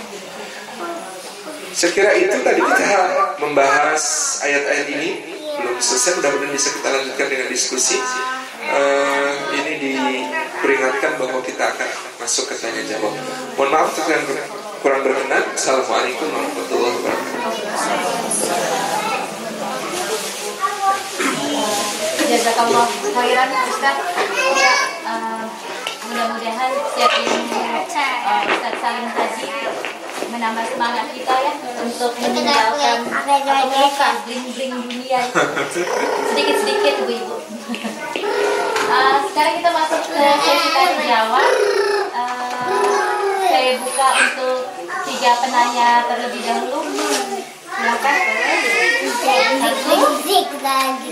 Saya kira itu tadi kita membahas ayat-ayat ini belum selesai, mudah-mudahan bisa kita lanjutkan dengan diskusi. Ini diperingatkan bahwa kita akan masuk ke tanya jawab. Mohon maaf jika yang kurang berkenan. Assalamualaikum warahmatullahi wabarakatuh. Jazakallah khairan Ustaz. Ya, mudah-mudahan setiap ilmu Ustaz Salim tadi menambah semangat kita ya untuk meninggalkan atau melukai bling-bling dunia sedikit-sedikit ibu-ibu. Sekarang kita masuk ke sesi tanya jawab. Saya buka untuk 3 penanya terlebih dahulu. Silakan. Musik lagi.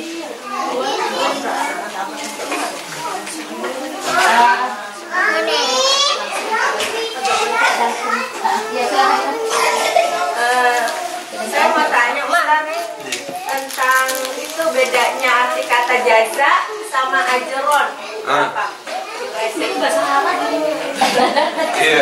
Saya mau tanya tentang itu bedanya arti kata jaza sama ajron apa? Itu bahasa Arab. Iya.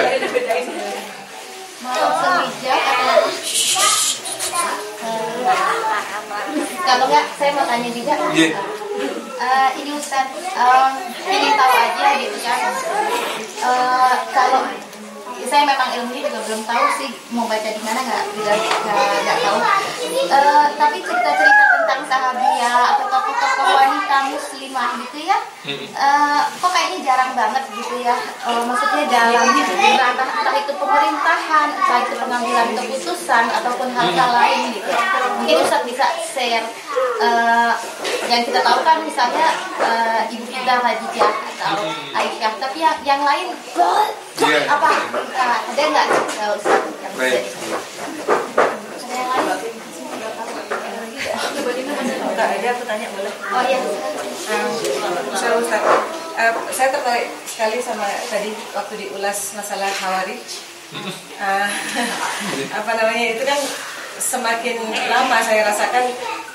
Mau sewijak atau Kalau nggak, saya mau tanya juga. Ini Ustaz, ingin tahu aja gitu kan. Kalau saya memang ilmunya juga belum tahu sih, mau baca di mana nggak tahu. Tapi cerita-cerita tentang sahabiah atau tokoh-tokoh wanita muslimah gitu ya, kok kayaknya jarang banget gitu ya. Maksudnya dalam entah itu pemerintahan, entah itu pengambilan keputusan ataupun hal-hal lain gitu. Mungkin Ustaz bisa share. Yang kita tahu kan misalnya Ibu kita Khadijah atau Aisyah, tapi yang lain apa ada nggak Ustaz? Baik. Ada yang lain? Enggak ada, aku tanya boleh? Oh iya. Ustaz, saya tertarik sekali sama tadi waktu diulas masalah Khawarij. Apa namanya, itu kan semakin lama saya rasakan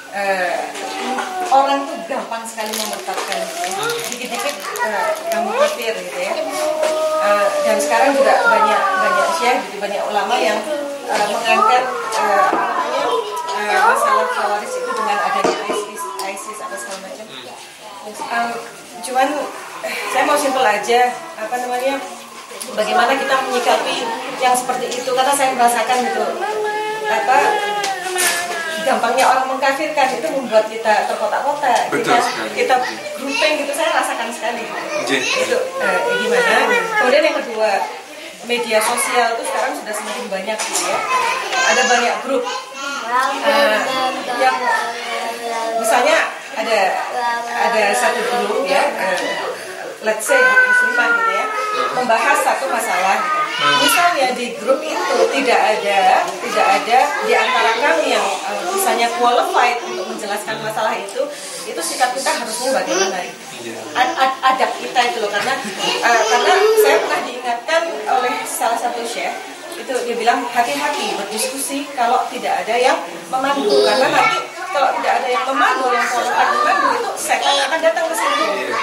orang tuh gampang sekali memurtadkan, dikit-dikit kamu kafir gitu ya. Dan sekarang juga banyak syekh, banyak ulama yang mengangkat masalah Khawarij itu dengan adanya ISIS apa segala macam. Cuman saya mau simpel aja, apa namanya, bagaimana kita menyikapi yang seperti itu, karena saya merasakan gitu, apa gampangnya orang mengkafirkan itu membuat kita terkotak-kotak, kita grouping gitu, saya rasakan sekali itu gimana. Kemudian yang kedua, media sosial itu sekarang sudah semakin banyak gitu ya, ada banyak grup yang misalnya ada satu grup ya, let's say grup muslimah gitu ya, membahas satu masalah gitu. Misalnya di grup itu tidak ada di antara kami yang misalnya qualified untuk menjelaskan masalah itu sikap kita harusnya bagaimana? Adab kita itu loh, karena saya pernah diingatkan oleh salah satu syekh itu, dia bilang hati-hati berdiskusi kalau tidak ada yang memandu, karena nanti kalau tidak ada yang memandu, yang qualified memandu, itu setan akan datang ke sini.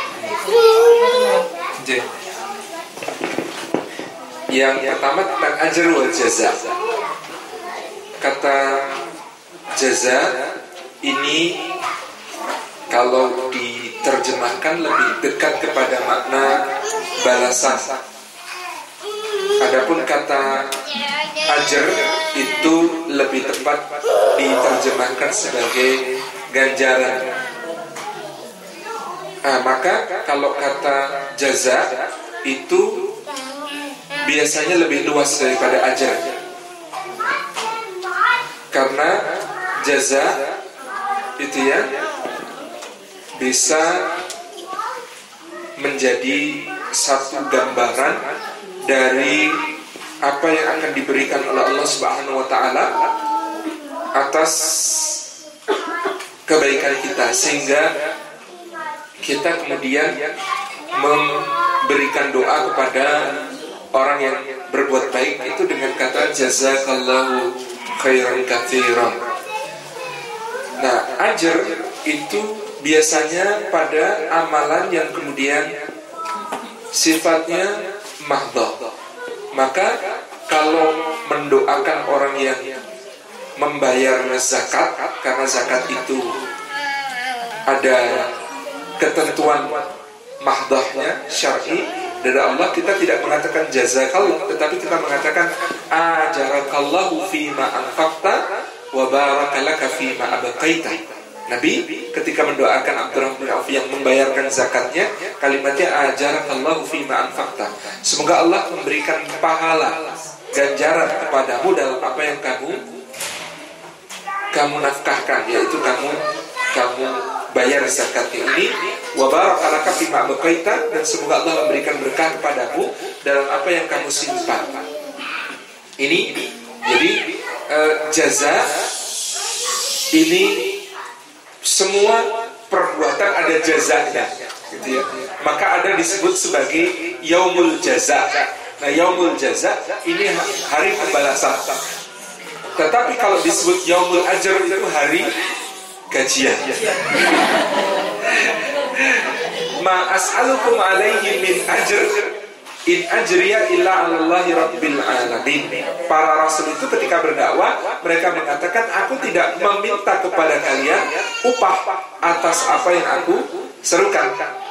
Yang pertama tentang ajr wal jaza. Kata jaza ini kalau diterjemahkan lebih dekat kepada makna balasan. Adapun kata ajr itu lebih tepat diterjemahkan sebagai ganjaran. Maka kalau kata jaza itu biasanya lebih luas daripada ajr, karena jaza itu ya bisa menjadi satu gambaran dari apa yang akan diberikan oleh Allah Subhanahu wa taala atas kebaikan kita, sehingga kita kemudian memberikan doa kepada orang yang berbuat baik itu dengan kata jazakallahu khairan katsiran. Nah, ajr itu biasanya pada amalan yang kemudian sifatnya mahdhah. Maka kalau mendoakan orang yang membayar zakat, karena zakat itu ada ketentuan mahdhahnya syar'i dari Allah, kita tidak mengatakan jazakallah, tetapi kita mengatakan ajarakallahu fima anfaqta wa barakalaka fima abqaita. Nabi ketika mendoakan Abdurrahman bin Auf yang membayarkan zakatnya, kalimatnya ajarakallahu fima anfaqta. Semoga Allah memberikan pahala ganjaran kepadamu dalam apa yang kamu nafkahkan, yaitu kamu bayar zakatnya ini, wa barakalaka fima abqaita, dan semoga Allah memberikan berkah kepadamu dalam apa yang kamu simpan. Ini jadi jaza ini semua perbuatan ada jazanya gitu ya. Maka ada disebut sebagai yaumul jaza. Nah, yaumul jaza ini hari pembalasan. Tetapi kalau disebut yaumul ajr itu hari gajian. Ma as'alukum alaihi min ajr In ajriya illa 'alallahi rabbil alamin. Para rasul itu ketika berdakwah, mereka mengatakan, aku tidak meminta kepada kalian upah atas apa yang aku serukan.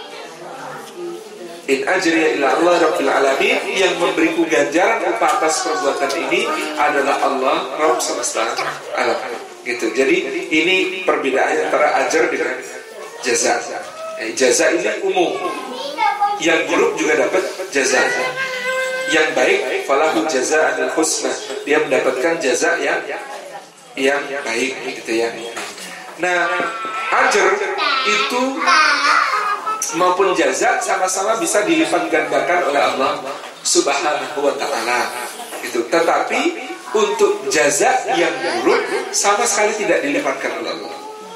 In ajriya illa 'alallahi rabbil alamin. Yang memberiku ganjaran upah atas perbuatan ini adalah Allah, Rabb semesta alam. Gitu. Jadi ini perbedaannya antara ajar dengan jaza. Jaza ini umum. Yang buruk juga dapat jaza. Yang baik, falahu jazaa'ul husna. Dia mendapatkan jaza yang baik, gitu ya. Nah, ajar itu maupun jaza sama-sama bisa dilipat gandakan oleh Allah Subhanahu wa ta'ala. Gitu. Tetapi untuk jaza yang buruk sama sekali tidak dilipatkan oleh Allah.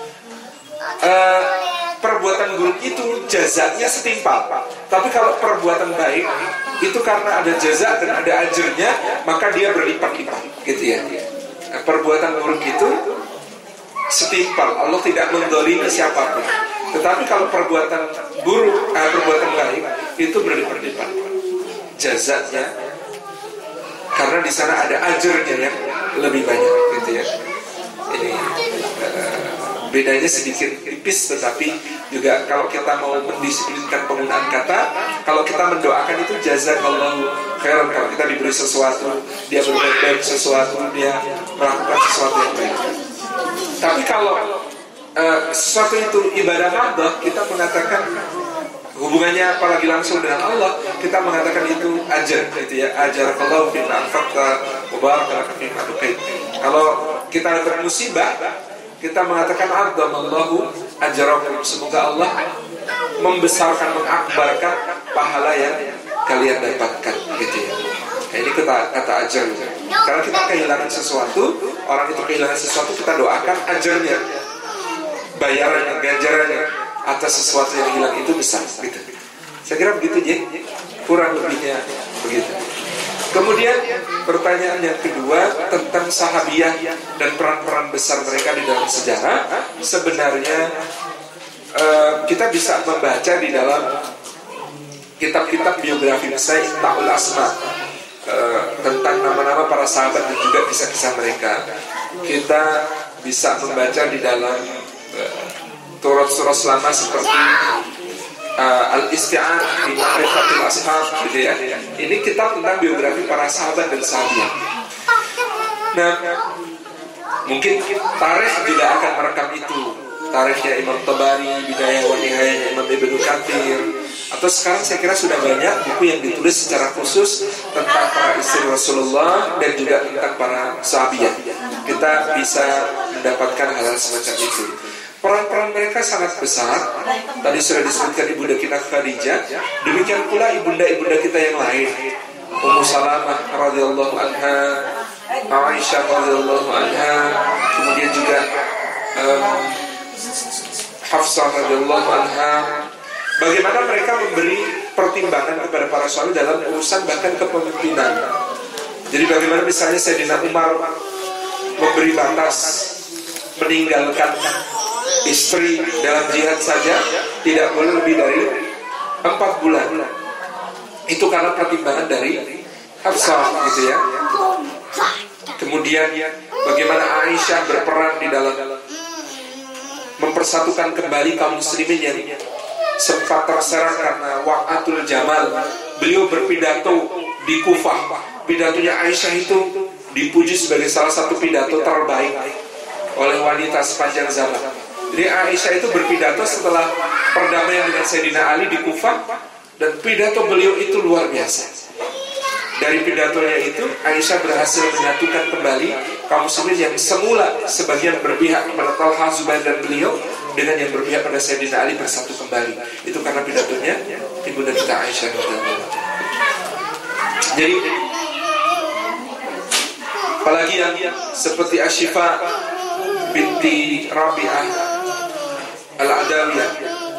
Perbuatan buruk itu jazanya setimpal. Tapi kalau perbuatan baik itu karena ada jaza dan ada ajarnya, maka dia berlipat-lipat, gitu ya. Perbuatan buruk itu setimpal. Allah tidak mendolimi siapapun. Tetapi kalau perbuatan buruk, perbuatan baik itu berlipat-lipat jazanya, karena di sana ada ajarnya yang lebih banyak, gitu ya. Ini bedanya sedikit tipis, tetapi juga kalau kita mau mendisiplinkan penggunaan kata, kalau kita mendoakan itu jazakallahu khairan, kalau kita diberi sesuatu, dia berbuat baik sesuatu, dia melakukan sesuatu yang baik. Tapi kalau sesuatu itu ibadah mahdoh, kita mengatakan hubungannya apalagi langsung dengan Allah, kita mengatakan itu ajar, gitu ya. Ajarakallahu fima anfaqta wa barakallahu fima abqait. Kalau kita dapat musibah, kita mengatakan a'dhamallahu ajrakum, semoga Allah membesarkan, mengakbarkan pahala yang kalian dapatkan, gitu ya. Nah, ini kata ajar. Karena kita kehilangan sesuatu, orang itu kehilangan sesuatu, kita doakan ajarnya, bayarannya, ganjarannya atas sesuatu yang hilang itu besar, gitu. Saya kira begitu ya, kurang lebihnya begitu. Kemudian pertanyaan yang kedua tentang sahabiyah dan peran-peran besar mereka di dalam sejarah. Sebenarnya kita bisa membaca di dalam kitab-kitab biografi misalnya Ta'ul Asma, tentang nama-nama para sahabat dan juga kisah-kisah mereka. Kita bisa membaca di dalam surat-surat lama seperti Al-Isti'an fi Ma'rifatil Ashab, gitu ya. Ini kitab tentang biografi para sahabat dan sahabiah. Nah, mungkin tarikh juga akan merekam itu. Tarikhnya Imam Tabari, Bidayah wa Nihayahnya Imam Ibnu Katsir. Atau sekarang saya kira sudah banyak buku yang ditulis secara khusus tentang para istri Rasulullah dan juga tentang para sahabiah. Kita bisa mendapatkan hal-hal semacam itu. Peran-peran mereka sangat besar. Tadi sudah disebutkan ibunda kita Khadijah, demikian pula ibunda-ibunda kita yang lain. Ummu Salamah radhiyallahu anha, Aisyah radhiyallahu anha, kemudian juga Hafsah radhiyallahu anha. Bagaimana mereka memberi pertimbangan kepada para suami dalam urusan bahkan kepemimpinan. Jadi bagaimana misalnya Sayyidina Umar memberi batas meninggalkan istri dalam jihad saja tidak boleh lebih dari 4 bulan. Itu karena pertimbangan dari Hafsah, gitu ya. Kemudian bagaimana Aisyah berperan di dalam mempersatukan kembali kaum muslimin yang sempat terserang karena waqatul Jamal. Beliau berpidato di Kufah. Pidatonya Aisyah itu dipuji sebagai salah satu pidato terbaik oleh wanita sepanjang zaman. Jadi Aisyah itu berpidato setelah perdamaian dengan Sayyidina Ali di Kufah, dan pidato beliau itu luar biasa. Dari pidatonya itu Aisyah berhasil menyatukan kembali kaum muslimin yang semula sebagian berpihak kepada Talha, Zubair dan beliau, dengan yang berpihak pada Sayyidina Ali bersatu kembali. Itu karena pidatonya ibunda kita Aisyah. Jadi apalagi yang seperti Ashifa binti Rabi'ah Al-Adawiyah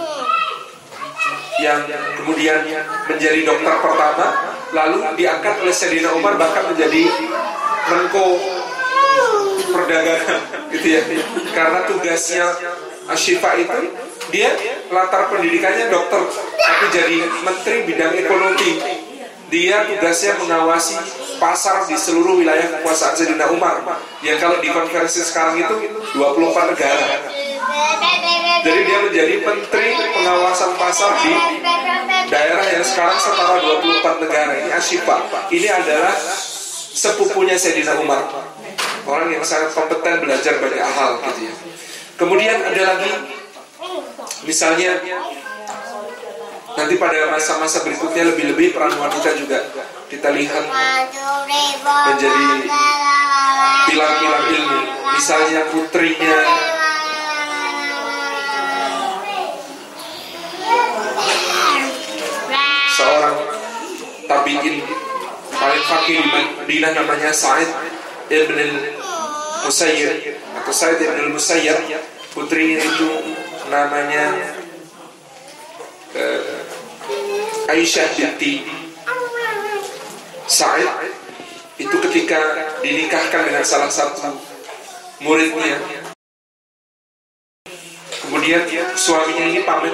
yang kemudian menjadi dokter pertama, lalu diangkat oleh Sayyidina Umar bahkan menjadi Menko Perdagangan, gitu ya. Karena tugasnya Ashifa itu, dia latar pendidikannya dokter, tapi jadi menteri bidang ekonomi Dia tugasnya mengawasi pasar di seluruh wilayah kekuasaan Sayyidina Umar, yang kalau dikonversi sekarang itu 24 negara. Jadi dia menjadi menteri pengawasan pasar di daerah yang sekarang setara 24 negara. Ini Ashifa. Ini adalah sepupunya Sayyidina Umar, orang yang sangat kompeten, belajar banyak hal gitu ya. Kemudian ada lagi, misalnya nanti pada masa-masa berikutnya lebih-lebih peran wanita juga kita lihat menjadi pilar-pilar ilmu. Misalnya putrinya seorang tabi'in paling fakih di Madinah, namanya Sa'id ibn al-Musayyib atau Sa'id ibn al-Musayyib. Putrinya itu namanya Aisyah binti Sa'id. Itu ketika dinikahkan dengan salah satu muridnya, kemudian suaminya ini pamit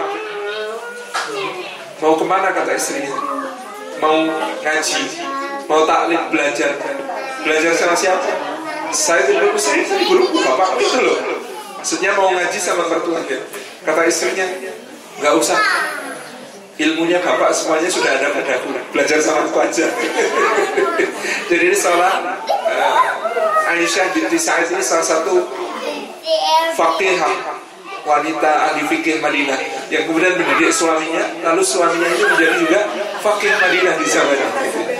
mau kemana, kata istrinya, mau ngaji, mau taklim, belajar sama siapa? Saya tidak bisa, guru bapak itu loh, maksudnya mau ngaji sama mertuanya. Kata istrinya, nggak usah, ilmunya bapak semuanya sudah ada padaku, belajar sama aku aja. Jadi ini seorang Aisyah binti Sa'id ini salah satu faqihah, wanita ahli fikih Madinah, yang kemudian mendidik suaminya, lalu suaminya ini menjadi juga faqih Madinah di zaman itu.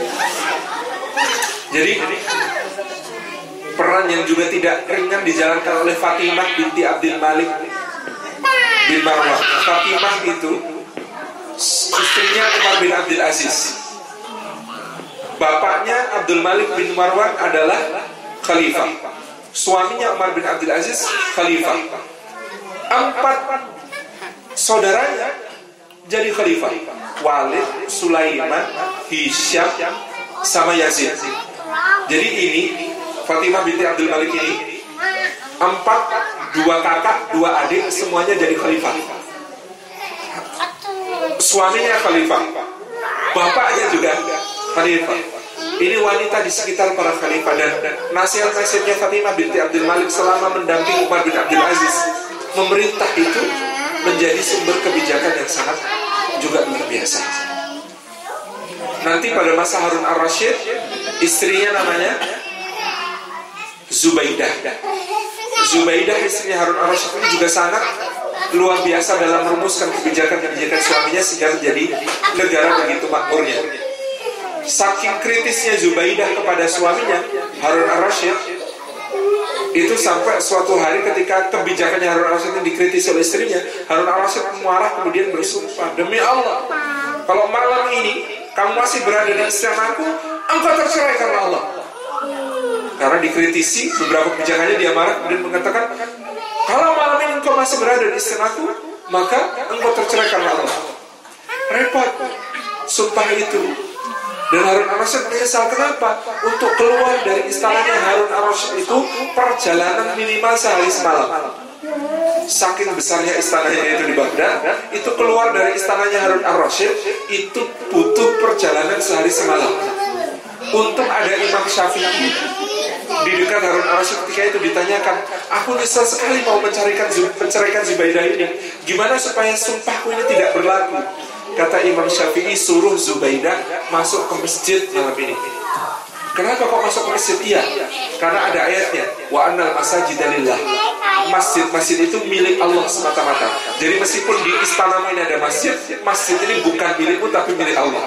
Jadi peran yang juga tidak ringan dijalankan oleh Fatimah binti Abdul Malik bin Marwan. Fatimah itu istrinya Umar bin Abdul Aziz. Bapaknya Abdul Malik bin Marwan adalah khalifah, suaminya Umar bin Abdul Aziz khalifah. 4 saudaranya jadi khalifah: Walid, Sulaiman, Hisham, sama Yazid. Jadi ini Fatimah binti Abdul Malik ini 2 kakak, 2 adik, semuanya jadi khalifah. Suaminya khalifah, bapaknya juga khalifah. Ini wanita di sekitar para khalifah, dan nasihat-nasihatnya Fatimah binti Abdul Malik selama mendampingi Umar bin Abdul Aziz memerintah itu menjadi sumber kebijakan yang sangat juga luar biasa. Nanti pada masa Harun ar-Rasyid, istrinya namanya Zubaidah. Zubaidah istrinya Harun ar-Rasyid ini juga sangat luar biasa dalam merumuskan kebijakan-kebijakan suaminya sehingga menjadi negara begitu makmurnya. Saking kritisnya Zubaidah kepada suaminya Harun ar-Rasyid, itu sampai suatu hari ketika kebijakannya Harun ar-Rasyid ini dikritisi oleh istrinya, Harun ar-Rasyid marah kemudian bersumpah, demi Allah, kalau malam ini kamu masih berada di istanaku, engkau tercerai karena Allah. Karena dikritisi beberapa kebijakannya, dia marah kemudian mengatakan, kalau malam ini engkau masih berada di istanaku, maka engkau tercerai karena Allah. Repot sumpah itu. Dan Harun ar-Rasyid menyesal. Kenapa? Untuk keluar dari istananya Harun ar-Rasyid itu perjalanan minimal sehari semalam. Saking besarnya istananya itu di Baghdad, itu keluar dari istananya Harun ar-Rasyid itu butuh perjalanan sehari semalam. Untung ada Imam Syafi'i di dekat Harun ar-Rasyid. Ketika itu ditanyakan, aku nyesal sekali mau menceraikan Zubaidah ini, gimana supaya sumpahku ini tidak berlaku? Kata Imam Syafi'i, suruh Zubaidah masuk ke masjid malam ini. Kenapa kok masuk ke masjid? Iya, karena ada ayatnya, wa annal masajida lillah. Masjid-masjid itu milik Allah semata-mata. Jadi meskipun di istanamu ini ada masjid, masjid ini bukan milikmu tapi milik Allah.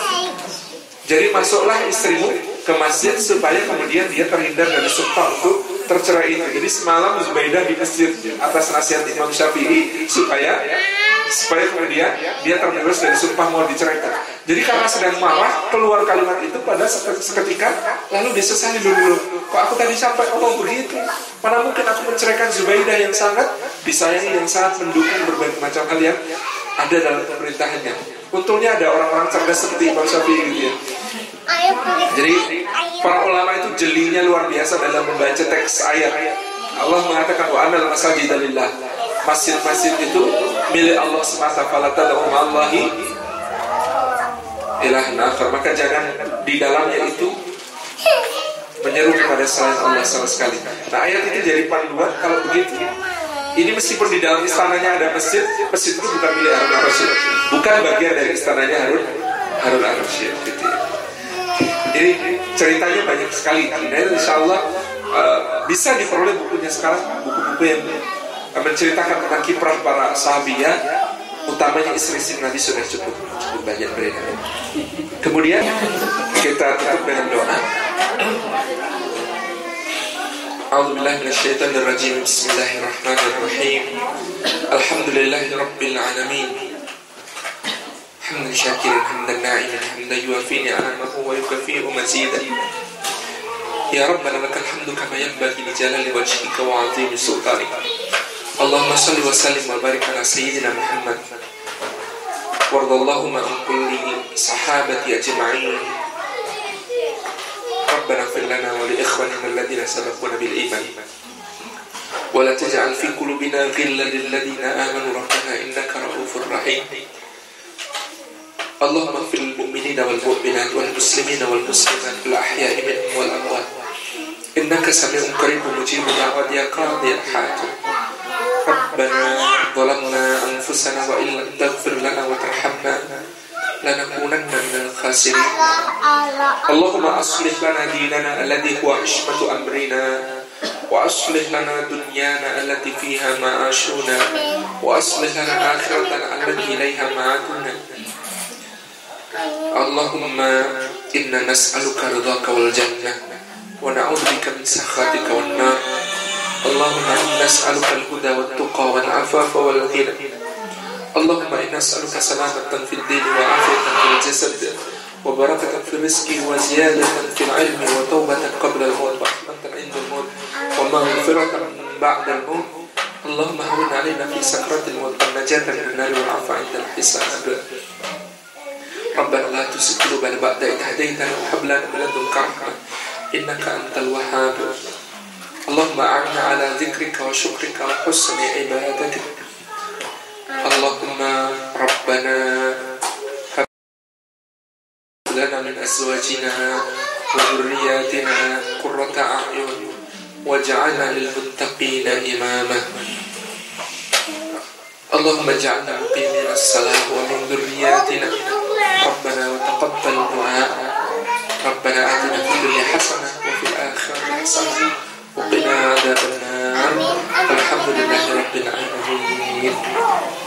Jadi masuklah istrimu ke masjid supaya kemudian dia terhindar dari sumpah untuk tercerai itu. Jadi semalam Zubaidah di masjid atas nasihat Imam Syafi'i supaya kemudian dia terbebas dari sumpah mau diceraikan. Jadi karena sedang marah keluar kalimat itu pada seketika, lalu disesali dulu. Kok aku tadi sampai ngomong begitu? Mana mungkin aku menceraikan Zubaidah yang sangat disayangi, yang sangat mendukung berbagai macam hal yang ada dalam pemerintahannya. Untungnya ada orang-orang cerdas seperti Imam Syafi'i gitu ya. Jadi para ulama itu jelinya luar biasa dalam membaca teks ayat. Allah mengatakan wa annal masajida lillah. Masjid-masjid itu milik Allah semata, fala tad'u ma'allahi ilahan akhar, maka jangan di dalamnya itu menyeru kepada selain Allah sama sekali. Nah, ayat itu jadi panduan kalau begitu. Ini meskipun di dalam istananya ada masjid, masjid itu bukan milik Harun al-Rasyid, bukan bagian dari istananya Harun al-Rasyid. Gitu ya. Ini ceritanya banyak sekali. Nah, insya Allah bisa diperoleh bukunya sekarang, buku-buku yang menceritakan tentang kiprah para sahabiah, utamanya istri Nabi sudah cukup banyak beredar. Kemudian kita tutup dengan doa. A'udzubillahi minasyaitonir rajim. Bismillahirrahmanirrahim. Alhamdulillahi rabbil alamin. Hamdan syakiran hamdan na'iman hamdan yuwafi ni'amahu wa yukafi'u mazidan. Ya Rabbana lakal hamdu kama yanbaghi li jalali wajhika wa 'azimi sultanika. Allahumma shalli wa sallim wa barik ala sayyidina Muhammad. Wardallahumma an kulli sahabati ajma'in. ربنا اغفر لنا ولإخواننا الذين سبقونا بالإيمان ولا تجعل في قلوبنا غلا للذين آمنوا ربنا إنك رؤوف رحيم اللهم اغفر للمؤمنين والمؤمنات والمسلمين والمسلمات الأحياء منهم والأموات إنك سميع قريب مجيب دعوات يا قاضي الحاجة ربنا ظلمنا أنفسنا وإن لم تغفر لنا وترحمنا لنكونن من الخاسرين اللهم أصلح لنا ديننا الذي هو عصمة أمرنا وأصلح لنا دنيانا التي فيها معاشنا وأصلح لنا آخرتنا التي إليها معادنا اللهم إنا نسألك رضاك والجنة ونعوذ بك من سخطك والنار اللهم إنا نسألك الهدى والتقى والعفاف والغنى اللهم إنا نسألك سلامة في الدين وعافية في الجسد وبركة في الرزق وزيادة في العلم وتوبة قبل الموت ورحمة عند الموت ومغفرة بعد الموت اللهم هون علينا في سكرات الموت والنجاة من النار والعفو عند الحساب ربنا لا تزغ قلوبنا بعد إذ هديتنا وهب لنا من لدنك رحمة إنك أنت الوهاب اللهم أعنا على ذكرك وشكرك وحسن عبادتك اللهم ربنا هب لنا من أزواجنا وذرياتنا قرة أعين واجعلنا للمتقين إماما اللهم اجعلنا مقيمين الصلاة ومن ذرياتنا ربنا وتقبل دعاء ربنا آتنا في الدنيا حسنة وفي الآخرة حسنة وقنا عذاب النار والحمد لله رب العالمين